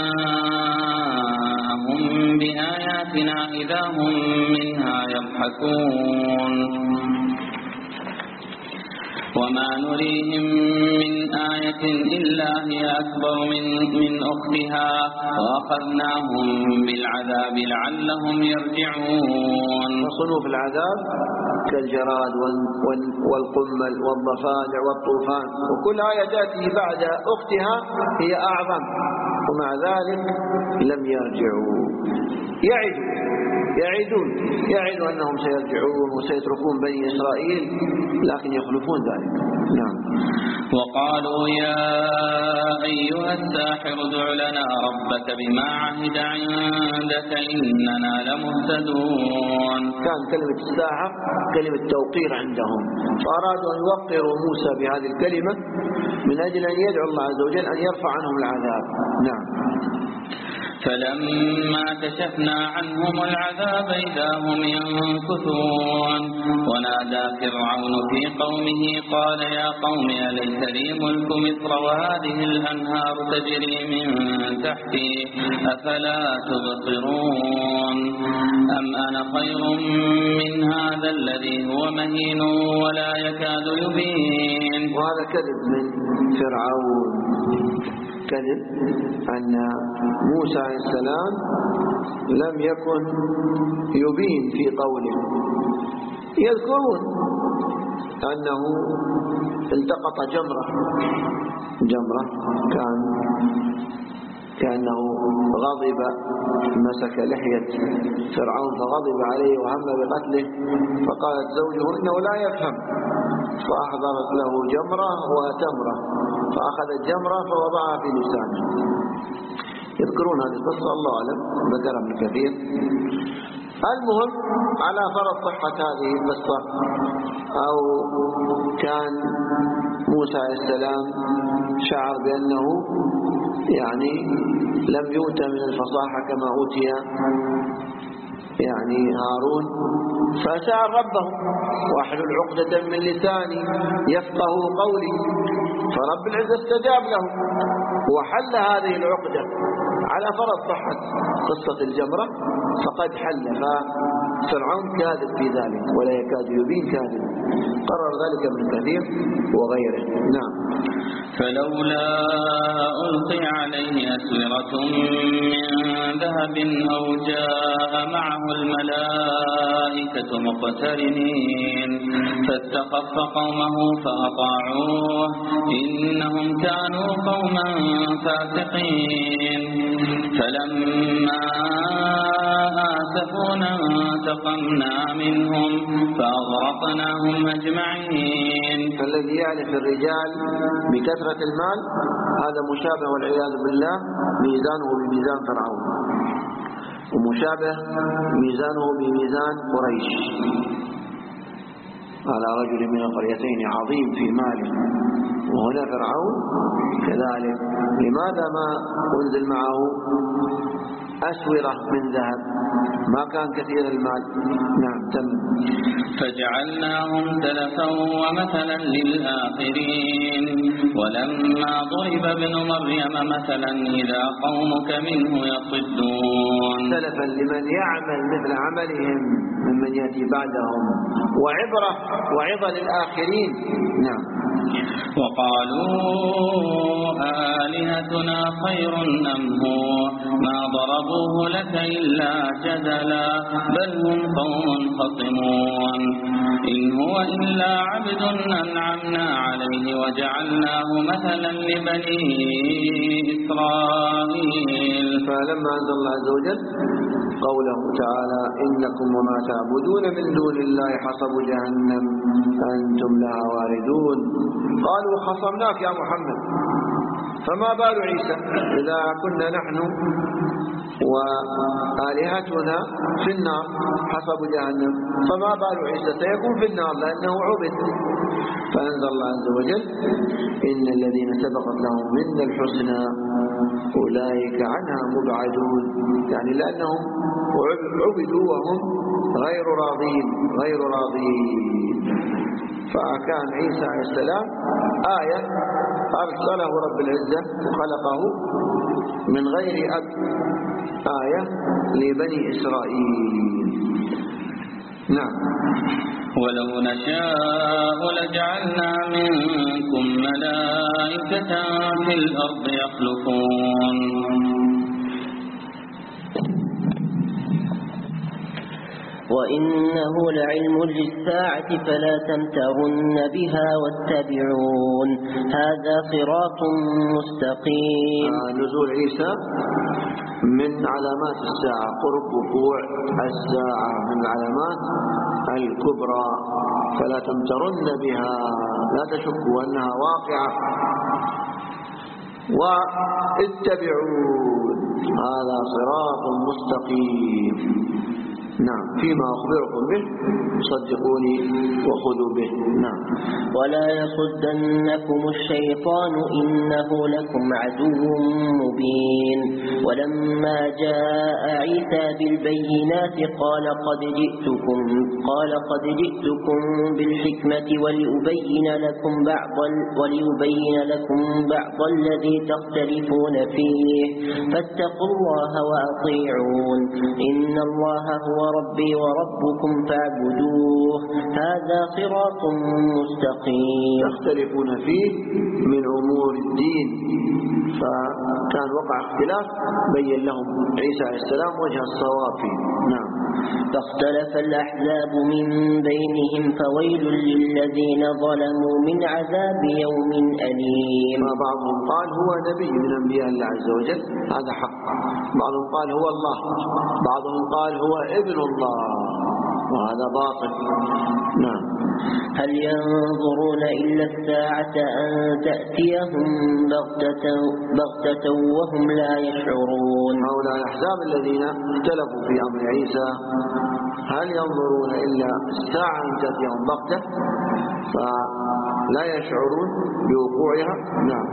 جاءهم بآياتنا إذا هم منها يضحكون. وما نريهم من آية إلا هي أكبر من, من أختها وأخذناهم بالعذاب لعلهم يرجعون. وصنوف العذاب كالجراد والقمل والضفادع والطوفان، وكل آية تأتي بعد أختها هي أعظم، ومع ذلك لم يرجعوا. يعدوا يعدون يعدوا أنهم سيرجعون وسيتركون بني إسرائيل، لكن يخلفون ذلك. نعم. وقالوا يا أيها الساحر ادع لنا ربك بما عهد عندك إننا لمهتدون. كان كلمة الساحر كلمة توقير عندهم، فأرادوا أن يوقروا موسى بهذه الكلمة من أجل أن يدعو الله عز وجل أن يرفع عنهم العذاب. نعم. فلما كشفنا عنهم العذاب إذا هم ينكثون. ونادى فرعون في قومه قال يا قوم أليس لي ملك مصر وهذه الأنهار تجري من تحتي أفلا تبصرون أم أنا خير من هذا الذي هو مهين ولا يكاد يبين. وهذا كذب من فرعون، كذب أن موسى عليه السلام لم يكن يبين في قوله. يذكرون أنه التقط جمرة جمرة كان كأنه غضب، مسك لحية فرعون فغضب عليه وهم بقتله، فقالت زوجه إنه لا يفهم، فأحضرت له جمرة وتمرة فأخذ الجمرة فوضعها في لسانه. يذكرون هذه القصة، الله أعلم، ذكرها ابن كثير. المهم على فرض صحة هذه القصة أو كان موسى عليه السلام شعر بأنه يعني لم يؤتى من الفصاحة كما أوتي يعني هارون، فسأل ربه واحلل عقدة من لساني يفقه قولي، فرب العزة استجاب له وحل هذه العقدة. على فرض صحة قصة الجمرة فقد حل، ففرعون كاذب في ذلك ولا يكاد يبين كاذب، قرر ذلك ابن كثير وغيره. نعم. فلولا ألقي عليه أسورة من ذهب أو جاء معه الملائكة مقترنين فاستخف قومه فأطاعوه إنهم كانوا قوما فاسقين. فلما آسفونا انتقمنا منهم فأغرقناهم أجمعين. الذي يعرف الرجال بكثرة المال هذا مشابه والعياذ بالله ميزانه بميزان فرعون، ومشابه ميزانه بميزان قريش. على رجل من القريتين عظيم في ماله، وهنا فرعون كذلك. لماذا ما أنزل معه أسورة من ذهب؟ ما كان كثير المال. نعم. تم. فجعلناهم سلفا ومثلا للآخرين. ولما ضرب ابن مريم مثلا إذا قومك منه يصدون. سلفا لمن يعمل مثل عملهم ممن يأتي بعدهم، وعبرة وعظة للآخرين. نعم. وقالوا آلهتنا خير أم هو ما ضربوه لك إلا جدلا بل هم قوم خصمون. إن هو إلا عبد أنعمنا عليه وجعلناه مثلا لبني إسرائيل. فلما أنزل الله عز وجل قوله تعالى إنكم وما تعبدون من دون الله حصب جهنم أنتم لها واردون. قالوا خصمناك يا محمد، فما بال عيسى إذا كنا نحن وآلهتنا في النار حصب جهنم، فما بال عيسى سيكون في النار لأنه عبد. فأنزل الله عز وجل إن الذين سبقت لهم منا الحسنى أولئك عنها مبعدون، يعني لأنهم عبدوا وهم غير راضين غير راضين. فكان عيسى عليه السلام آية أرسله رب العزة وخلقه من غير أب، آية لبني إسرائيل. نعم. ولو نشاء لجعلنا منكم ملائكة في الأرض يخلفون. وإنه لعلم للساعة فلا تمترن بها واتبعون هذا صراط مستقيم. نزول عيسى من علامات الساعة، قرب وقوع الساعة من العلامات الكبرى، فلا تمترن بها، لا تشكوا أنها واقعة. واتبعون هذا صراط مستقيم. نعم، فيما أخبركم به صدقوني وخذوا به. نعم. ولا يصدنكم الشيطان إنه لكم عدو مبين. ولما جاء عيسى بالبينات قال قد جئتكم قال قد جئتكم بالحكمة ولأبين لكم بعض ولأبين لكم بعض الذي تختلفون فيه فاتقوا الله وأطيعون إن الله هو ربي وربكم فاعبدوه هذا صراط مستقيم. يختلفون فيه من أمور الدين، فكان وقع اختلاف بين لهم عيسى عليه السلام وجه الصواب فيه. نعم. فاختلف الأحزاب من بينهم فويل للذين ظلموا من عذاب يوم أليم. بعضهم قال هو نبي من أنبياء الله عز وجل، هذا حق. بعضهم قال هو الله، بعضهم قال هو ابن الله، وهذا باطل. نعم. هل ينظرون إلا الساعة أن تأتيهم بغتة, بغتة وهم لا يشعرون. هؤلاء الأحزاب الذين اختلفوا في أمر عيسى هل ينظرون إلا الساعة أن تأتيهم بغتة فلا يشعرون بوقوعها. نعم.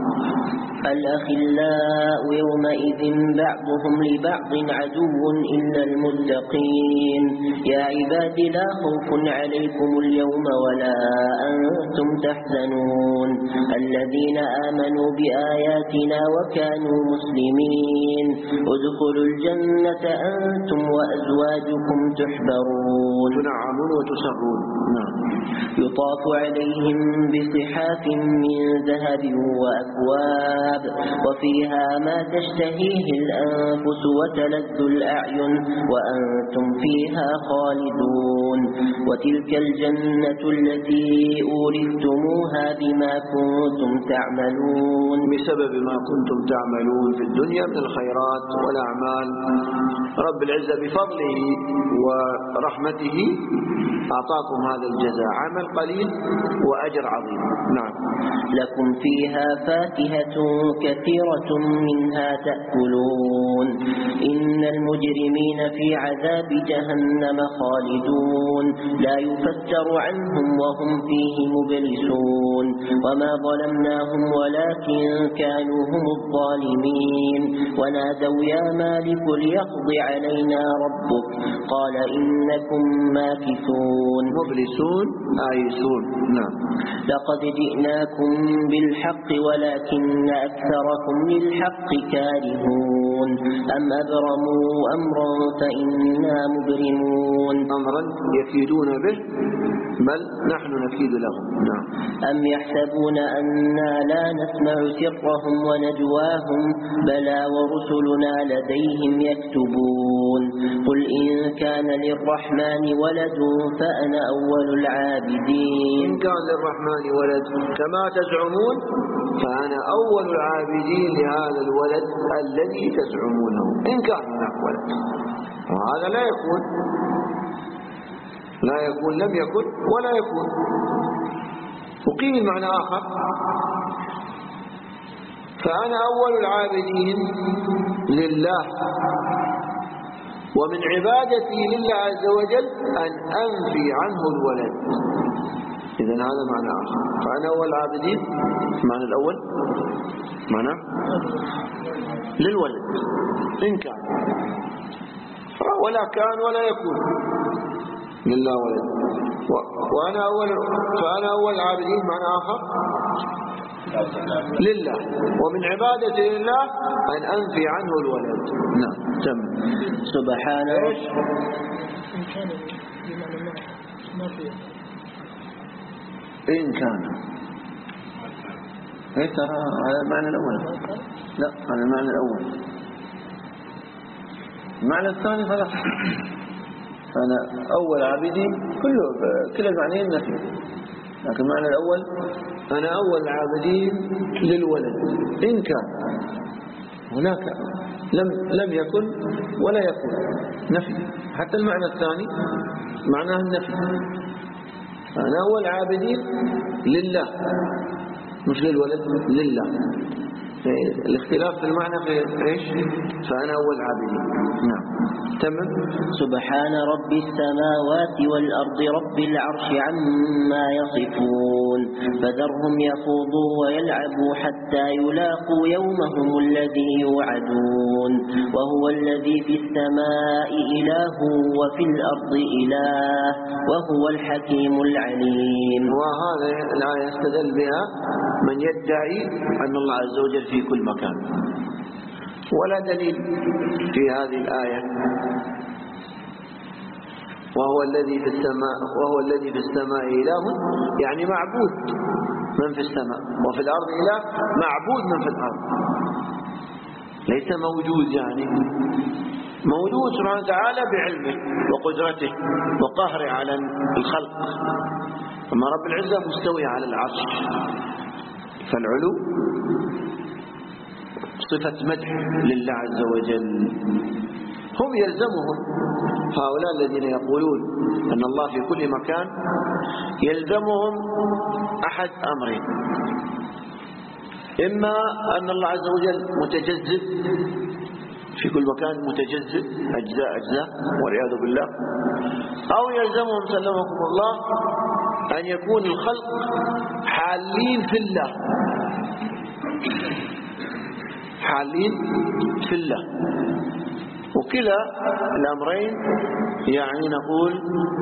الأخلاء يومئذ بعضهم لبعض عدو إلا المتقين يا عباد لا خوف عليكم اليوم ولا أنتم تحزنون الذين آمنوا بآياتنا وكانوا مسلمين ادخلوا الجنة أنتم وأزواجكم تحبرون تنعمون وتسرون. نعم. يطاف عليهم بصحاف من ذهب وأكواب وفيها ما تشتهيه الأنفس وتلذ الأعين وأنتم فيها خالدون وتلك الجنة التي أورثتموها بما كنتم تعملون بسبب ما كنتم تعملون في الدنيا من الخيرات والأعمال. رب العزة بفضله ورحمته أعطاكم هذا الجزاء، عمل قليل وأجر عظيم. نعم. لكم فيها فاكهة كثيرة منها تأكلون إن المجرمين في عذاب جهنم خالدون لا يفتر عنهم وهم فيه مبلسون وما ظلمناهم ولكن كانوا هم الظالمين ونادوا يا مالك ليقض علينا ربك قال إنكم ماكثون. مبلسون آيسون. نعم. لقد جئناكم بالحق ولكن أكثركم للحق كارهون أم أبرموا أمرا فإنا مبرمون. أمرا يكيدون به بل نحن نكيد لهم. نعم. أم يحسبون أنا لا نسمع سرهم ونجواهم بلى ورسلنا لديهم يكتبون قل إن كان للرحمن ولد فأنا أول العابدين. إن كان للرحمن ولد كما تزعمون فأنا أول العابدين لهذا الولد الذي تزعمونه إن كان هناك ولد، وهذا لا يكون لا يكون لم يكن ولا يكون. وقيل معنى آخر فأنا أول العابدين لله ومن عبادتي لله عز وجل أن أنفي عنه الولد. إذن هذا معنى آخر. فأنا أول العابدين معنى الأول معنى للولد إن كان، ولا كان ولا يكون لله ولد. وأنا أول فأنا أول العابدين معنى آخر لله ومن عبادته لله أن أنفي عنه الولد. نعم. تم. سبحانه. إيش؟ إن كان إيه ترى على المعنى الأول، لا على المعنى الأول. المعنى الثاني فلا أنا أول عابدين كله كل المعنيين نفي، لكن المعنى الأول أنا أول عابدين للولد إن كان هناك لم لم يكن ولا يكون نفي. حتى المعنى الثاني معناه النفي، أنا أول عابدين لله مش للولد، لله. الاختلاف في المعنى في إيش؟ فأنا أول عابدين. نعم تمام. سبحان رب السماوات والأرض رب العرش عما يصفون فذرهم يخوضوا ويلعبوا حتى يلاقوا يومهم الذي يوعدون وهو الذي في السماء إله وفي الأرض إله وهو الحكيم العليم. وهذا الآية يستدل بها من يدعي أن الله عز وجل في كل مكان، ولا دليل في هذه الآية وهو الذي في السماء وهو الذي في السماء إله يعني معبود من في السماء، وفي الأرض إله معبود من في الأرض، ليس موجود يعني موجود سبحانه وتعالى بعلمه وقدرته وقهره على الخلق. أما رب العزة مستوي على العرش، فالعلو صفة مدح لله عز وجل. هم يلزمهم هؤلاء الذين يقولون أن الله في كل مكان يلزمهم أحد أمرين: إما أن الله عز وجل متجزئ في كل مكان، متجزئ أجزاء أجزاء والعياذ بالله، أو يلزمهم سلمكم الله أن يكون الخلق حالين في الله، حالين في الله. وكلا الأمرين يعني نقول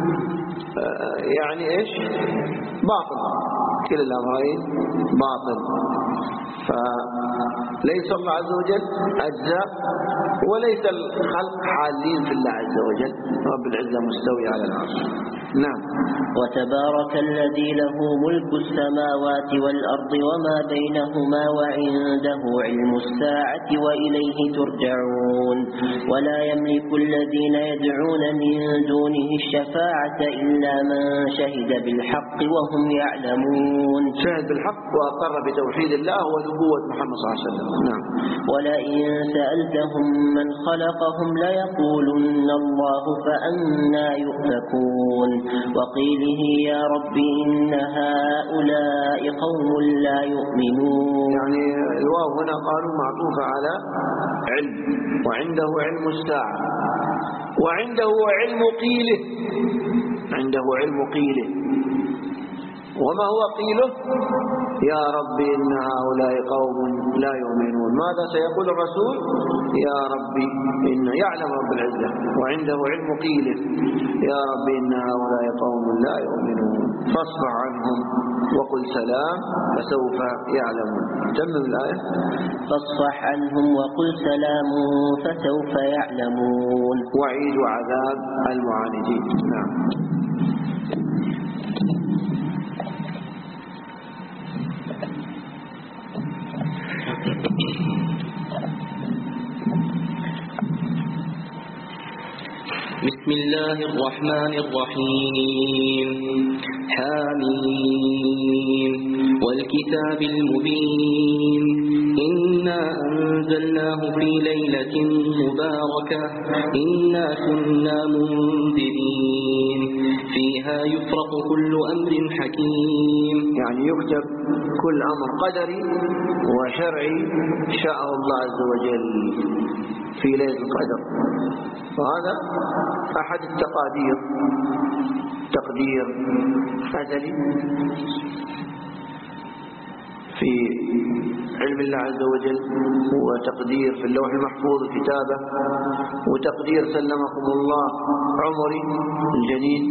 يعني إيش؟ باطل. كلا الأمرين باطل. فليس الله عز وجل أجزاء وليس الخلق حالين في الله عز وجل، رب العزة مستوي على العرش. نعم. وتبارك الذي له ملك السماوات والأرض وما بينهما وعنده علم الساعة وإليه ترجعون ولا يملك الذين يدعون من دونه الشفاعة إلا من شهد بالحق وهم يعلمون. شهد بالحق وأقر بتوحيد الله ونبوة محمد صلى الله عليه وسلم. نعم. ولئن سألتهم من خلقهم ليقولن الله فأنى يؤفكون وقيله يا رب إن هؤلاء قوم لا يؤمنون. يعني الواو هنا قالوا معطوفة على علم، وعنده علم الساعة، وعنده علم قيله، عنده علم قيله. وما هو قيله؟ يا رب إن هؤلاء قوم لا يؤمنون. ماذا سيقول الرسول؟ يا رب إن يعلم رب العزة وعنده علم قيله يا رب إن هؤلاء قوم لا يؤمنون فاصفح عنهم وقل سلام فسوف يعلمون. تمم الآية. فاصفح عنهم وقل سلام فسوف يعلمون. وعيد عذاب المعاندين. نعم. بسم الله الرحمن الرحيم. حامين والكتاب المبين إنا أنزلناه في ليلة مباركة إنا كنا منذرين فيها يفرق كل أمر حكيم. يعني يكتب كل أمر قدري وشرعي شاء الله عز وجل في ليلة القدر، وهذا أحد التقادير، تقدير أزلي في علم الله عز وجل، وتقدير في اللوح المحفوظ كتابه، وتقدير سلمكم الله عمري الجنين،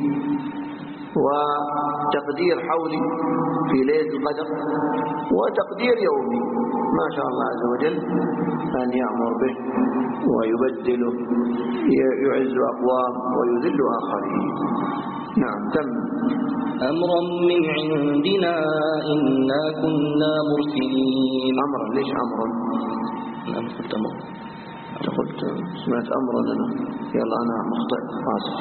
وتقدير حولي في ليلة القدر، وتقدير يومي ما شاء الله عز وجل أن يأمر به ويبدله، يعز أقوام ويذل آخرين. نعم. تم. أمرا من عندنا إنا كنا مرسلين. أمرا. ليش أمرا؟ نعم. تمام. قلت سمعت أمرا أنا. يلا أنا مخطئ آسف.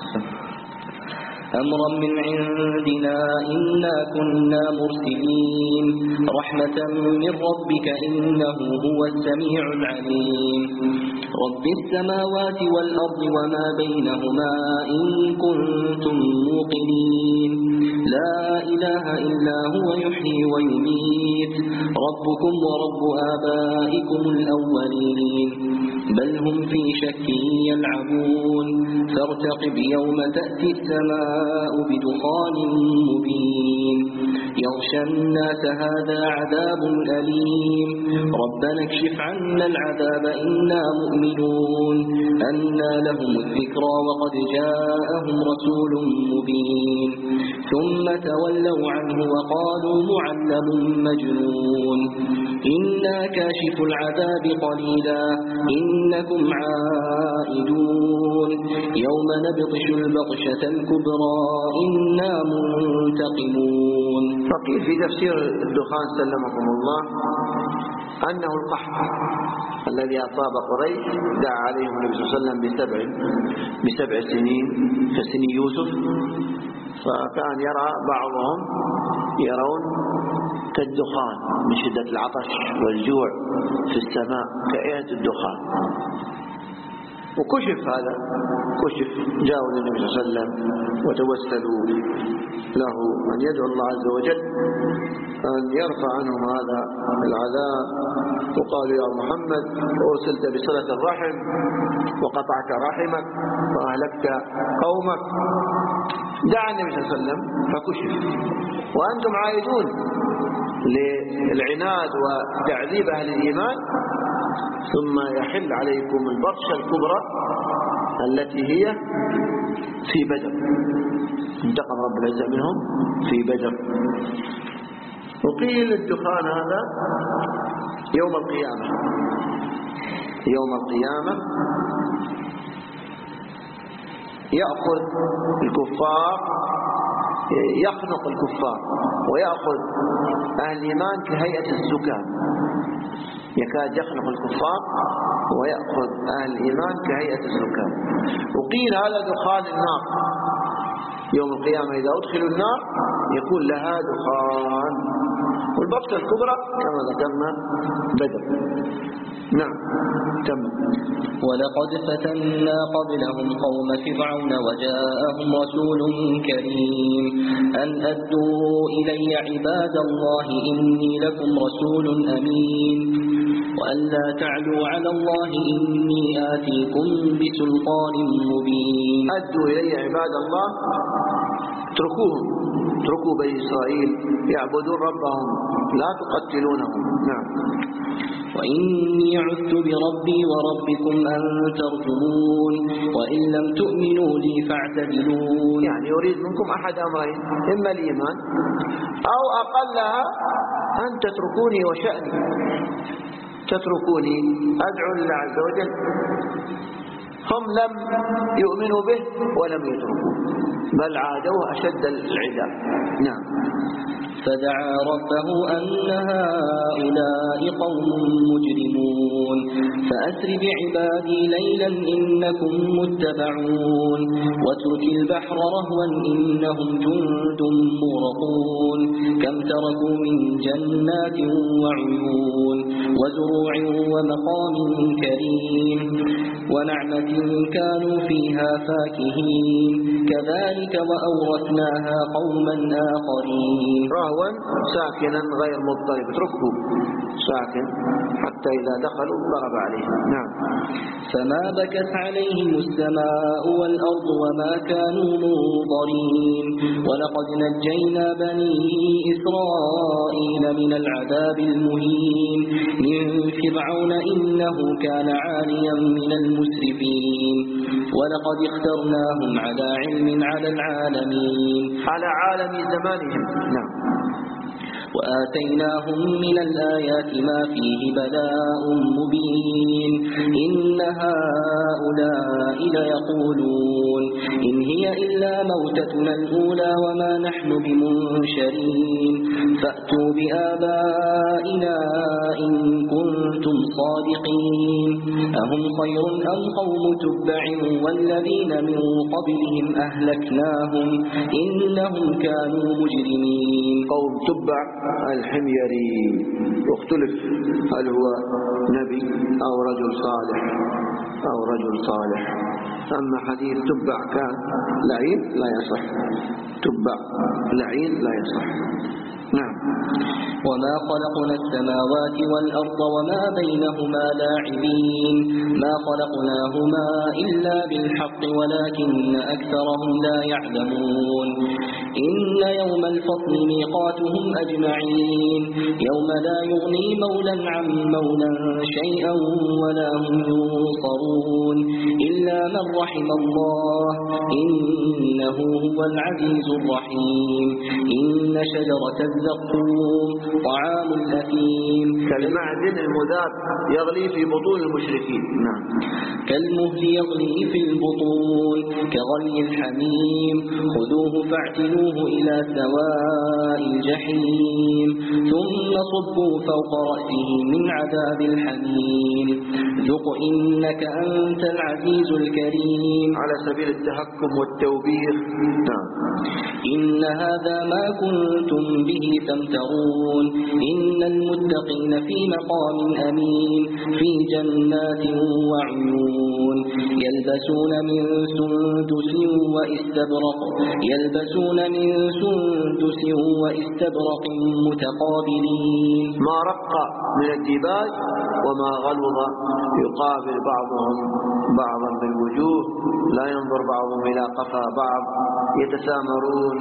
أمرا من عندنا إنا كنا مرسلين رحمة من ربك إنه هو السميع العليم رب السماوات والأرض وما بينهما إن كنتم موقنين لا إله إلا هو يحيي ويميت ربكم ورب آبائكم الأولين بل هم في شك يلعبون فارتقب يوم تأتي السماء بدخان مبين يغشى الناس هذا عذاب أليم ربنا اكشف عنا العذاب إنا مؤمنون أنى لهم الذكرى وقد جاءهم رسول مبين ثم تولوا عنه وقالوا معلم مجنون إنا كاشف العذاب قليلا إنكم عائدون يوم نبطش البطشة الكبرى إنا منتقمون. فقيل في تفسير الدخان سلمكم الله أنه القحط الذي أصاب قريش دعا عليهم النبي صلى الله عليه وسلم بسبع بسبع سنين كسن يوسف فكان يرى بعضهم يرون كالدخان من شدة العطش والجوع في السماء كآية الدخان وكشف هذا كشف جاءوا للنبي صلى الله عليه وسلم وتوسلوا له أن يدعو الله عز وجل أن يرفع عنهم هذا العذاب وقالوا يا محمد أرسلت بصلة الرحم وقطعت رحمك وأهلكت قومك دعا النبي صلى الله عليه وسلم فكشف وأنتم عائدون للعناد وتعذيب أهل الإيمان ثم يحل عليكم البطشة الكبرى التي هي في بدر انتقم رب العزة منهم في بدر. وقيل الدخان هذا يوم القيامة يوم القيامة يأخذ الكفار يخنق الكفار ويأخذ أهل الإيمان كهيئة الزكام يكاد يخنق الكفار ويأخذ أهل الإيمان كهيئة الزكام. وقيل هذا دخان النار يوم القيامة إذا أدخلوا النار يكون لها دخان والبطشة الكبرى كما ذكرنا بدر. نعم تم. ولقد فتنا قبلهم قوم فرعون وجاءهم رسول كريم أن أدوا إلي عباد الله إني لكم رسول أمين وأن لا تعلوا على الله إني آتيكم بسلطان مبين. أدوا إلي عباد الله اتركوهم اتركوا بني إسرائيل يعبدون ربهم لا تقتلونهم. نعم. وإني عذت بربي وربكم أن ترجمون وإن لم تؤمنوا لي فاعتدلون. يعني يريد منكم أحد أمرين إما الإيمان أو أقلها أن تتركوني وشأني تتركوني أدعو لله عز وجل. هم لم يؤمنوا به ولم يتركوه بل عادوا أشد العذاب. نعم. فدعا ربه أن هؤلاء قوم مجرمون فأسر بعبادي ليلا إنكم متبعون واترك البحر رهوا إنهم جند مغرقون كم تركوا من جنات وعيون وزروع ومقام كريم ونعمة كانوا فيها فاكهين كذلك وأورثناها قوما آخرين. رهوا ساكنا غير مضطرب اتركه ساكن حتى إذا دخلوا ضرب عليهم. نعم. فما بكت عليهم السماء والأرض وما كانوا منظرين ولقد نجينا بني إسرائيل من العذاب المهين من فرعون إنه كان عاليا من المسرفين ولقد اخترناهم على علم على العالمين على عالم زمانهم. نعم. وآتيناهم من الآيات ما فيه بلاء مبين إن هؤلاء ليقولون إن هي إلا موتتنا الأولى وما نحن بمنشرين فأتوا بآبائنا إن كنتم صادقين أهم خير أم قوم تبع والذين من قبلهم أهلكناهم إنهم كانوا مجرمين. قوم تبع الحميري واختلف هل هو نبي أو رجل صالح أو رجل صالح. أما حديث تبع كان لعين لا يصح، تبع لعين لا يصح. نعم. وما خلقنا السماوات والأرض وما بينهما لاعبين ما خلقناهما إلا بالحق ولكن أكثرهم لا يعلمون إن يوم الفصل ميقاتهم أجمعين يوم لا يغني مولا عن مولا شيئا ولا هم ينصرون إلا من رحم الله إنه هو العزيز الرحيم. إن شجرة الزقوم طعام الأثيم كالمعدن المذاب يغلي في بطون المشركين. نعم. كالمهل يغلي في البطون كغلي الحميم خذوه فاعتلوه إلى سواء الجحيم ثم صبوا فوق رأسه من عذاب الحميم ذق إنك أنت العزيز الكريم. على سبيل التهكم والتوبيخ. نعم. إن هذا ما كنتم به تمترون إن المتقين في مقام أمين في جنات وعيون يلبسون من سندس وإستبرق يلبسون من سندس وإستبرق متقابلين. ما رق من الديباج وما غلظ يقابل بعضهم بعضا بالوجوه لا ينظر بعضهم إلى قفا بعض يتسامرون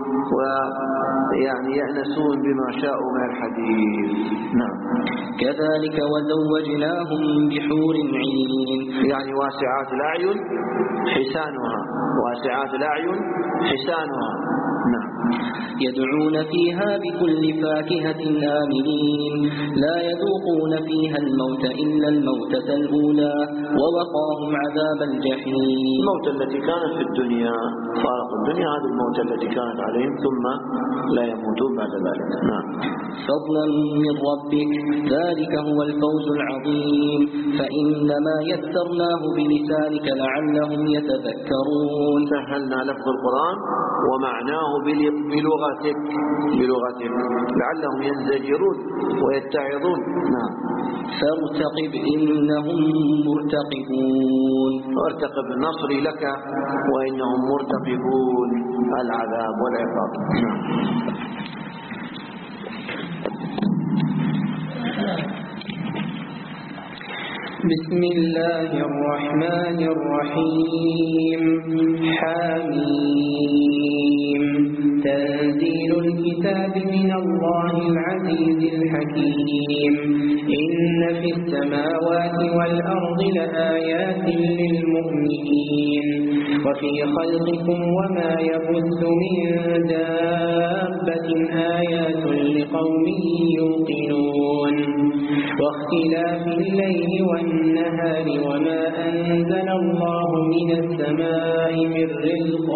ويعني يأنسون بما شاءوا من الحديث. نعم. كذلك وزوجناهم بحور عين يعني واسعات الأعين حسانها واسعات الأعين حسانها. نعم. يدعون فيها بكل فاكهة آمنين لا يذوقون فيها الموت إلا الموتة الأولى ووقاهم عذاب الجحيم. الموت التي كانت في الدنيا فارق الدنيا هذه الموت التي كانت عليهم ثم لا يموتون بعد ذلك. نعم. فضلا من ربك ذلك هو الفوز العظيم فإنما يسرناه بلسانك لعلهم يتذكرون. سهلنا لفظ القرآن ومعناه بلغتك بلغتك لعلهم ينزجرون ويتعظون. نعم. فارتقب إنهم مرتقبون. وارتقب نصري لك وإنهم مرتقبون العذاب والعقاب. نعم. بسم الله الرحمن الرحيم. حميم. تنزيل الكتاب من الله العزيز الحكيم. إن في السماوات والأرض لآيات للمؤمنين وفي خلقكم وما يبث من دابة آيات لقوم يوقنون واختلاف الليل والنهار وما أنزل الله من السماء من رزق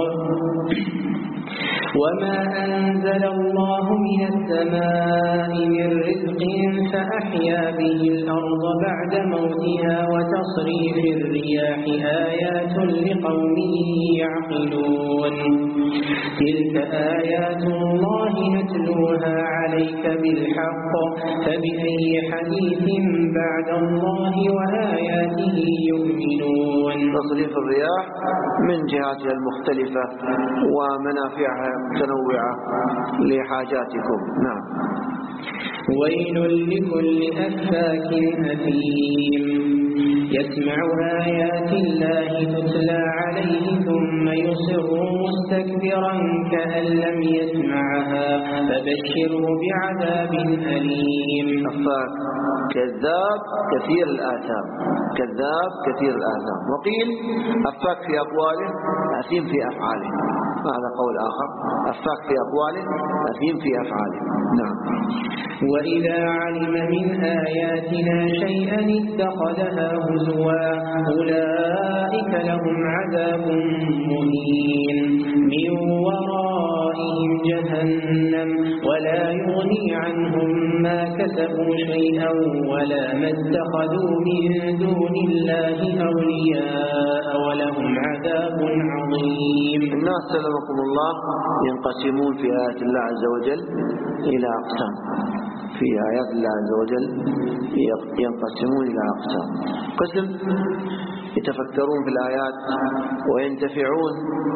وما أنزل الله من السماء من رزق فأحيا به الأرض بعد موتها وتصريف الرياح آيات لقوم يعقلون. تلك آيات الله نتلوها عليك بالحق فبأي حديث بعد الله وآياته يؤمنون. تصريف الرياح من جهاتها المختلفة ومنافعها متنوعة لحاجاتكم. نعم. ويل لكل أفاك أثيم يسمع آيات الله تتلى عليه ثم يصر مستكبرا كأن لم يسمعها فبشره بعذاب أليم. أفاك كذاب كثير الآثام كذاب كثير الآثام. وقيل أفاك في أقواله أثيم في أفعاله. هذا قول آخر. أفاك في أقواله أثيم في أفعاله. نعم. وإذا علم من آياتنا شيئا اتخذها هزوا أولئك لهم عذاب مهين من ورائهم جهنم ولا يغني عنهم ما كسبوا شيئا ولا ما اتخذوا من دون الله أولياء ولهم عذاب عظيم. الناس سلمكم الله ينقسمون في آيات الله عز وجل إلى أقسام. في آيات الله عز وجل ينقسمون إلى أقسام. قسم يتفكرون في الآيات وينتفعون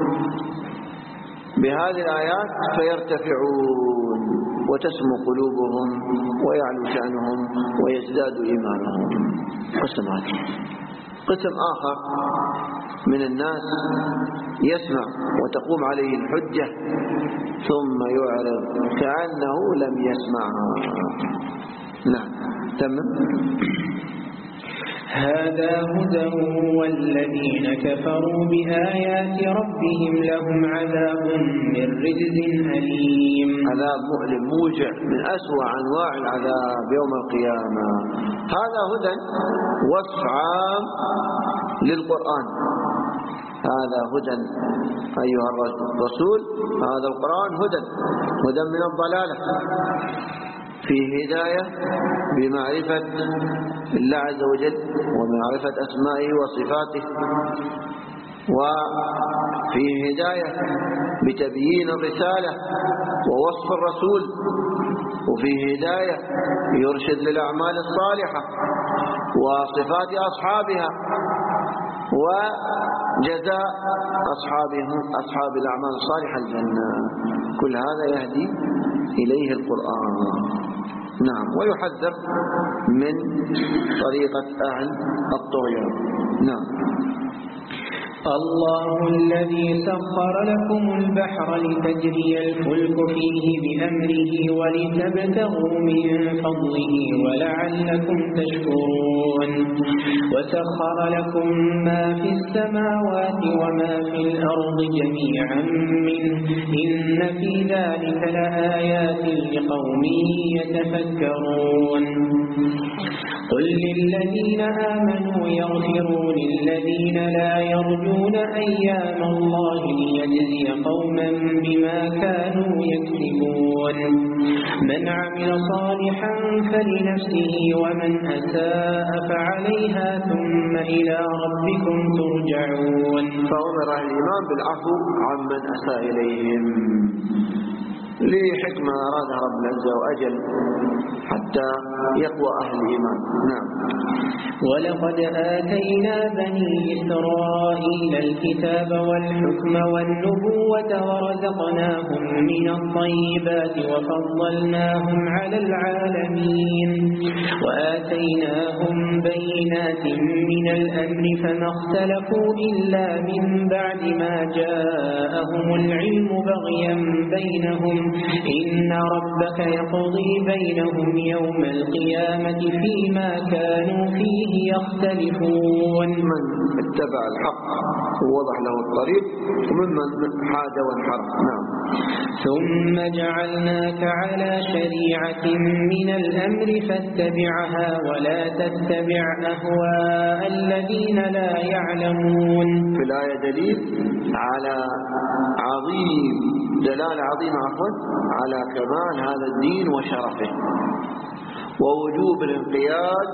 بهذه الآيات فيرتفعون وتسمو قلوبهم ويعلو شأنهم ويزداد إيمانهم. قسم هذا. قسم آخر من الناس يسمع وتقوم عليه الحجة ثم يعرض كأنه لم يسمعها. نعم تمام. هذا هدى والذين كفروا بآيات ربهم لهم عذاب من رجز أليم. عذاب مؤلم موجع من أسوأ أنواع العذاب يوم القيامة. هذا هدى وصف عام للقرآن. هذا هدى أيها الرسول، هذا القرآن هدى هدى من الضلالة، فيه هداية بمعرفة الله عز وجل ومعرفة أسمائه وصفاته، وفيه هداية بتبيين الرسالة ووصف الرسول، وفيه هداية يرشد للأعمال الصالحة وصفات أصحابها وجزاء أصحابهم أصحاب الأعمال الصالحة الجنة. كل هذا يهدي إليه القرآن. نعم. ويحذر من طريقة أهل الطغيان. نعم. الله الذي سخر لكم البحر لتجري الفلك فيه بأمره ولتبتغوا من فضله ولعلكم تشكرون. وسخر لكم ما في السماوات وما في الأرض جميعا منه إن في ذلك لآيات لقوم يتفكرون. قل للذين آمنوا يغفروا للذين لا يرجون أيام الله ليجزي قوما بما كانوا يكسبون. من عمل صالحا فلنفسه ومن أساء فعليها ثم إلى ربكم ترجعون. فأمر الإمام بالعفو عمن أساء إليهم لحكمة أرادها رب العزة وأجل حتى يقوى أهل الإيمان. نعم. ولقد آتينا بني إسرائيل الكتاب والحكم والنبوة ورزقناهم من الطيبات وفضلناهم على العالمين وآتيناهم بينات من الأمر فما اختلفوا إلا من بعد ما جاءهم العلم بغيا بينهم إن ربك يقضي بينهم يوم القيامة فيما كانوا فيه يختلفون. من اتبع الحق ووضح له الطريق وممن حاد وانحرف. نعم. ثم جعلناك على شريعة من الأمر فاتبعها ولا تتبع أهواء الذين لا يعلمون. في الآية دليل على عظيم دلالة عظيمة عفوا على كمال هذا الدين وشرفه ووجوب الانقياد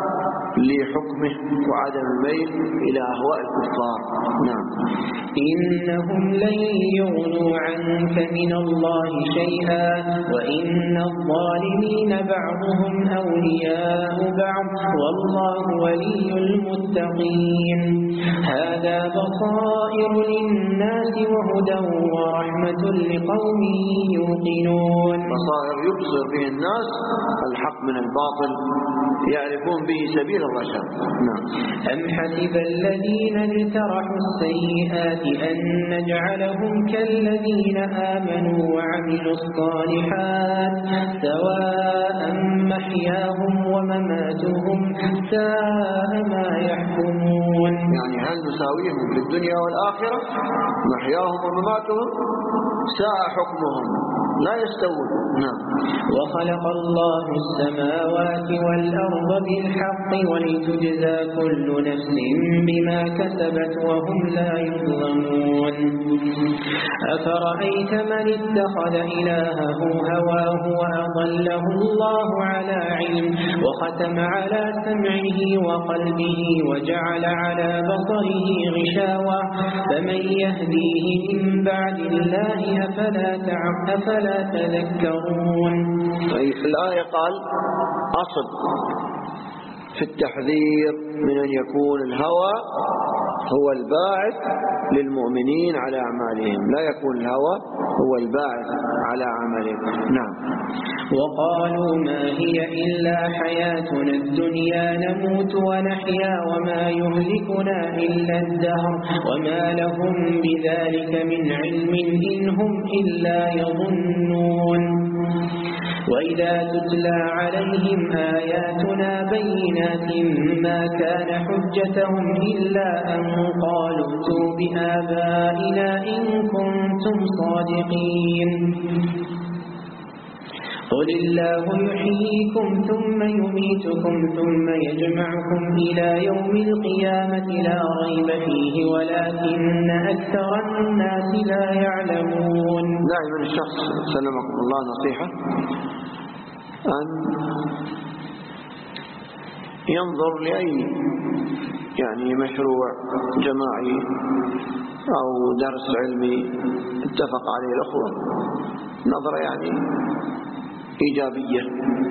لحكمه وعدم الميل إلى أهواء الكفار. نعم. إنهم لن يغنوا عنك من الله شيئا وإن الظالمين بعضهم أولياء بعض والله ولي المتقين. هذا بصائر للناس وهدى ورحمة لقوم يوقنون. بصائر يبصر به الناس الحق من الباطل يعرفون به سبيل الرشاد. نعم. أم حسب الذين اجترحوا السيئات أن نجعلهم كالذين آمنوا وعملوا الصالحات سواء محياهم ومماتهم ساء ما يحكمون. يعني هل نساويهم في الدنيا والآخرة؟ محياهم ومماتهم ساء حكمهم. لا يستوون. نعم. وخلق الله السماوات والأرض بالحق ولتجزى كل نفس بما كسبت وهم لا يظلمون. أفرأيت من اتخذ إلهه هواه وأضله الله على علم وختم على سمعه وقلبه وجعل على بصره غشاوة فمن يهديه من بعد الله أفلا أفلا تذكرون. في الآية قال أصل في التحذير من أن يكون الهوى هو الباعث للمؤمنين على أعمالهم، لا يكون الهوى هو الباعث على عملهم. نعم. وقالوا ما هي إلا حياتنا الدنيا نموت ونحيا وما يهلكنا إلا الدهر وما لهم بذلك من علم إن هم إلا يظنون. وإذا تتلى عليهم آياتنا بينات ما كان حجتهم إلا أن قالوا ائتوا بآبائنا إن كنتم صادقين. قل الله يحييكم ثم يميتكم ثم يجمعكم إلى يوم القيامة لا ريب فيه ولكن أكثر الناس لا يعلمون. دائما الشخص سلمكم الله نصيحة أن ينظر لأي يعني مشروع جماعي أو درس علمي اتفق عليه الأخوة نظرة يعني إيجابية،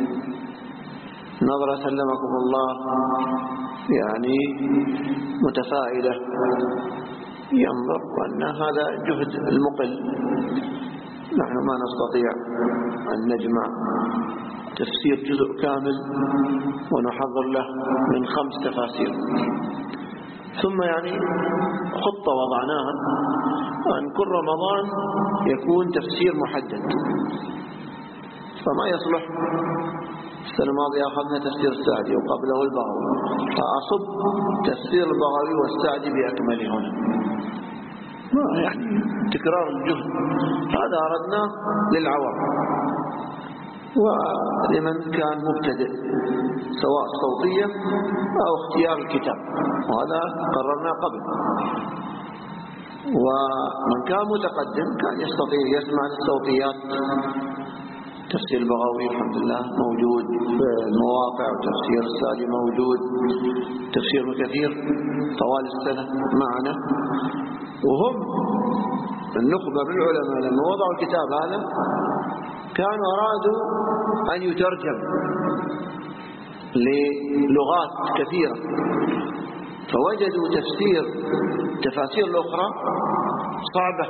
نظرة سلمكم الله يعني متفائلة، ينظر أن هذا جهد المقل، نحن ما نستطيع أن نجمع تفسير جزء كامل ونحضر له من خمس تفاسير، ثم يعني خطة وضعناها أن كل رمضان يكون تفسير محدد، فما يصلح السنة الماضية أخذنا تفسير السعدي وقبله البغوي، فأصب تفسير البغوي والسعدي بأكمله هنا، ما يعني تكرار الجهد، هذا أردناه للعوام ولمن كان مبتدئ سواء صوتية أو اختيار الكتاب، وهذا قررنا قبل. ومن كان متقدم كان يستطيع يسمع الصوتيات، تفسير البغوي الحمد لله موجود في المواقع، وتفسير السعدي موجود، تفسير كثير طوال السنة معنا. وهم النخبة من العلماء لما وضعوا الكتاب هذا كانوا أرادوا أن يترجم للغات كثيرة، فوجدوا تفسير تفاسير الأخرى صعبة،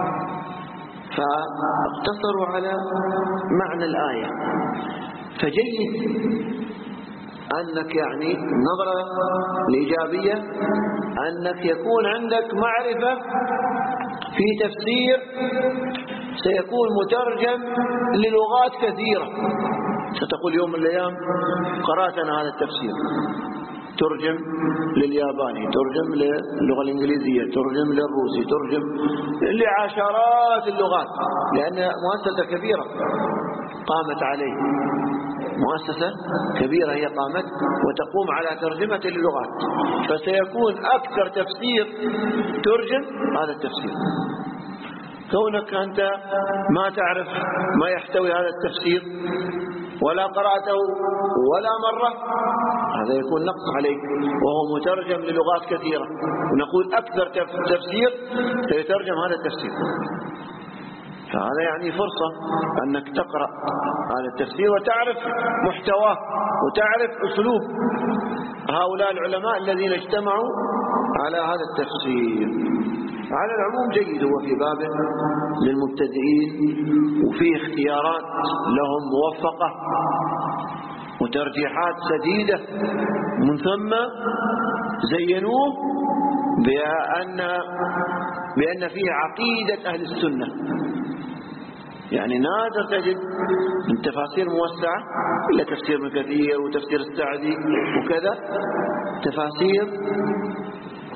فاقتصروا على معنى الآية. فجيد أنك يعني النظرة الإيجابية أنك يكون عندك معرفة في تفسير سيكون مترجم للغات كثيرة، ستقول يوم من الأيام قرأت أنا هذا التفسير، ترجم للياباني، ترجم للغة الإنجليزية، ترجم للروسي، ترجم لعشرات اللغات، لأن مؤسسة كبيرة قامت عليه، مؤسسة كبيرة هي قامت وتقوم على ترجمة اللغات، فسيكون أكثر تفسير ترجم هذا التفسير. كونك أنت ما تعرف ما يحتوي هذا التفسير ولا قرأته ولا مرة، هذا يكون نقص عليك، وهو مترجم للغات كثيرة، ونقول أكثر تفسير سيترجم هذا التفسير. فهذا يعني فرصة أنك تقرأ هذا التفسير وتعرف محتواه وتعرف أسلوب هؤلاء العلماء الذين اجتمعوا على هذا التفسير. على العموم جيد هو في بابه للمبتدئين، وفيه اختيارات لهم موفقة وترجيحات سديدة، من ثم زينوه بأن بأن فيه عقيدة أهل السنة. يعني نادر تجد من تفاسير موسعة إلا تفسير ابن كثير وتفسير السعدي وكذا، تفاسير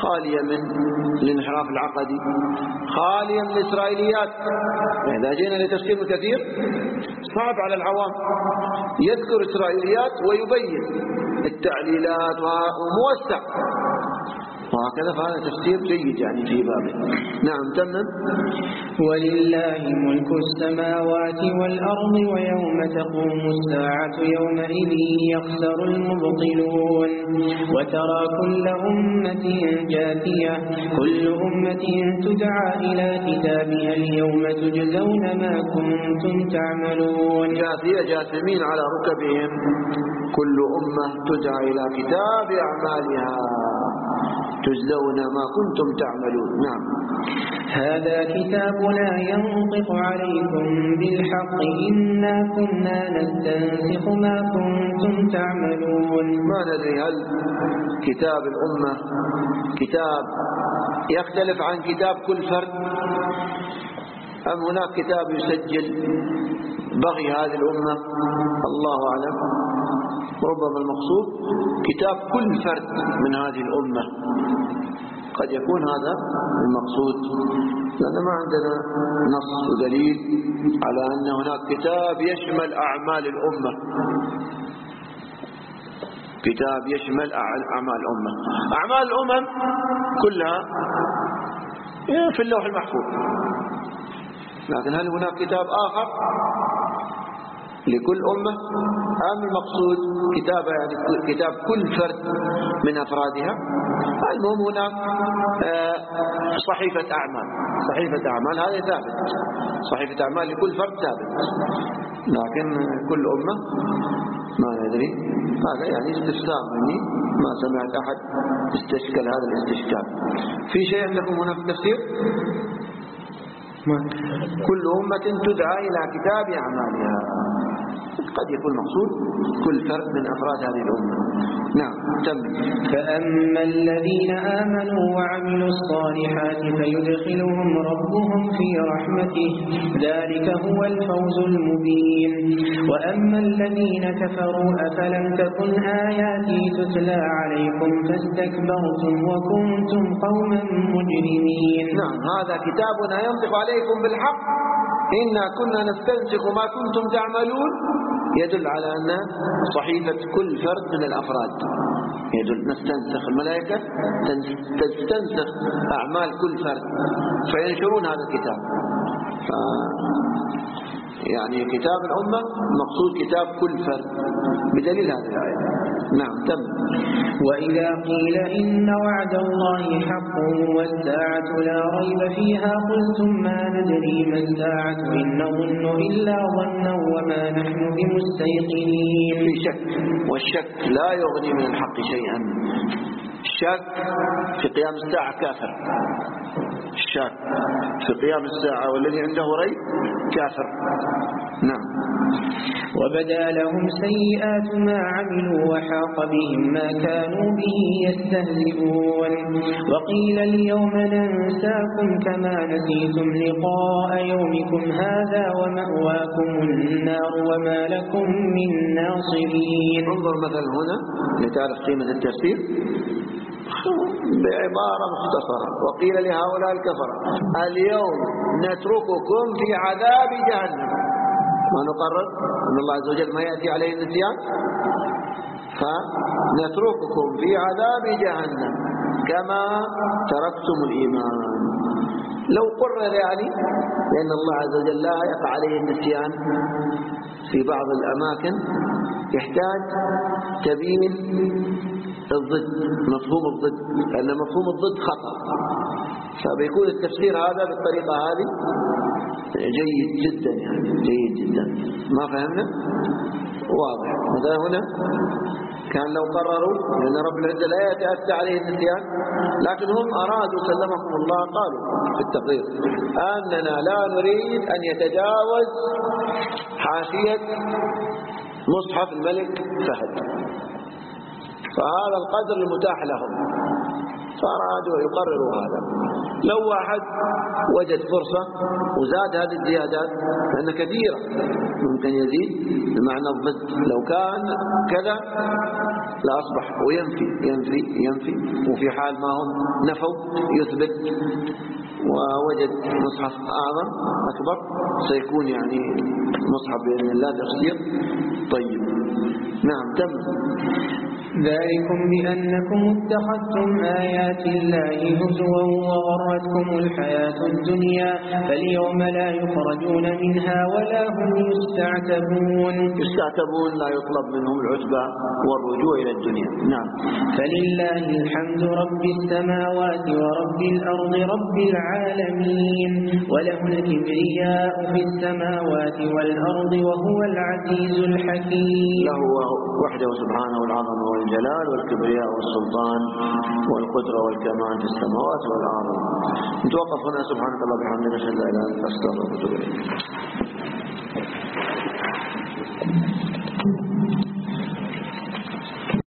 خالية من الانحراف العقدي، خالية من الإسرائيليات. إذا جينا لتفسير ابن كثير صعب على العوام، يذكر إسرائيليات ويبين التعليلات وموسع، وهكذا، فهذا تفسير جيد يعني في بابه. نعم تمام. ولله ملك السماوات والأرض ويوم تقوم الساعة يومئذ يخسر المبطلون. وترى كل أمة جاثية كل أمة تدعى إلى كتابها اليوم تجزون ما كنتم تعملون. جاثية جاثمين على ركبهم، كل أمة تدعى إلى كتاب أعمالها تجزون ما كنتم تعملون. نعم. هذا كتابنا ينطق عليكم بالحق إنا كنا نستنسخ ما كنتم تعملون. ما ندري هل كتاب الأمة كتاب يختلف عن كتاب كل فرد، أم هناك كتاب يسجل بغي هذه الأمة؟ الله أعلم. ربما المقصود كتاب كل فرد من هذه الأمة، قد يكون هذا المقصود، لأن ما عندنا نص ودليل على أن هناك كتاب يشمل أعمال الأمة، كتاب يشمل أعمال الأمة. أعمال الأمم كلها في اللوح المحفوظ، لكن هل هناك كتاب آخر لكل أمة، أم المقصود كتاب يعني كتاب كل فرد من أفرادها؟ المهم هناك صحيفة أعمال، صحيفة أعمال هذا ثابت، صحيفة أعمال لكل فرد ثابت، لكن كل أمة ما ندري. هذا يعني استفسار مني، ما سمعت أحد استشكل هذا الاستشكال. في شيء عندكم هنا في التفسير؟ كل أمة تدعى إلى كتاب أعمالها، قد يكون مقصود كل فرد من أفراد هذه الأمة. نعم تم. فأما الذين آمنوا وعملوا الصالحات فيدخلهم ربهم في رحمته ذلك هو الفوز المبين. وأما الذين كفروا أفلم تكن آياتي تتلى عليكم فاستكبرتم وكنتم قوما مجرمين. نعم هذا كتابنا ينطق عليكم بالحق إنا كنا نستنسخ ما كنتم تعملون، يدل على أن صحيفة كل فرد من الأفراد، يدل نستنسخ، الملائكة تستنسخ أعمال كل فرد فينشرون هذا الكتاب. ف يعني كتاب الأمة مقصود كتاب كل فرد بدليل هذه الآية. نعم تم. وإذا قيل إن وعد الله حق والساعة لا ريب فيها قلتم ما ندري ما الساعة إن نظن إلا ظنا وما نحن بمستيقنين. في شك، والشك لا يغني من الحق شيئا. الشك في قيام الساعة كافر، الشك في قيام الساعة والذي عنده ريب كافر. نعم. وبدا لهم سيئات ما عملوا وحاق بهم ما كانوا به يستهزئون. وقيل اليوم ننساكم كما نسيتم لقاء يومكم هذا ومأواكم النار وما لكم من ناصرين. انظر مثلا هنا لتعرف قيمة التفسير بعبارة مختصرة. وقيل لهؤلاء الكفرة اليوم نترككم في عذاب جهنم، ما نقرر أن الله عز وجل ما يأتي عليه النسيان، فنترككم في عذاب جهنم كما تركتم الإيمان. لو قرر يعني لأن الله عز وجل لا يقع عليه النسيان في بعض الأماكن يحتاج تبيين الضد، مفهوم الضد، لأن مفهوم الضد خطأ، فبيكون التفسير هذا بالطريقة هذه جيد جدا، يعني جيد جدا. ما فهمنا؟ واضح. مثلا هنا كان لو قرروا لأن رب العزة لا يتأتى عليه النسيان، لكن هم أرادوا سلمهم الله قالوا في التقرير أننا لا نريد أن يتجاوز حاشية مصحف الملك فهد، فهذا القدر المتاح لهم، فأرادوا يقرروا هذا. لو واحد وجد فرصة وزاد هذه الزيادات لأنها كثيرة ممكن يزيد بمعنى الضد، لو كان كذا لا أصبح وينفي ينفي ينفي وفي حال ما هم نفوا يثبت ووجد مصحف أعظم أكبر سيكون يعني مصحف بإذن الله تفسير طيب. نعم تم. ذلكم بأنكم اتخذتم آيات الله هزوا وغرتكم الحياة الدنيا فاليوم لا يخرجون منها ولا هم يستعتبون. يستعتبون لا يطلب منهم العتبة والرجوع إلى الدنيا. نعم. فلله الحمد رب السماوات ورب الأرض رب العالمين وله الكبرياء في السماوات والأرض وهو العزيز الحكيم. له وحده سبحانه العظمة والجلال والكبرياء والسلطان والقدرة والكمال في السماوات والأرض. نتوقف هنا. سبحانك الله وبحمدك أشهد أن لا إله إلا أنت أستغفرك وأتوب إليك.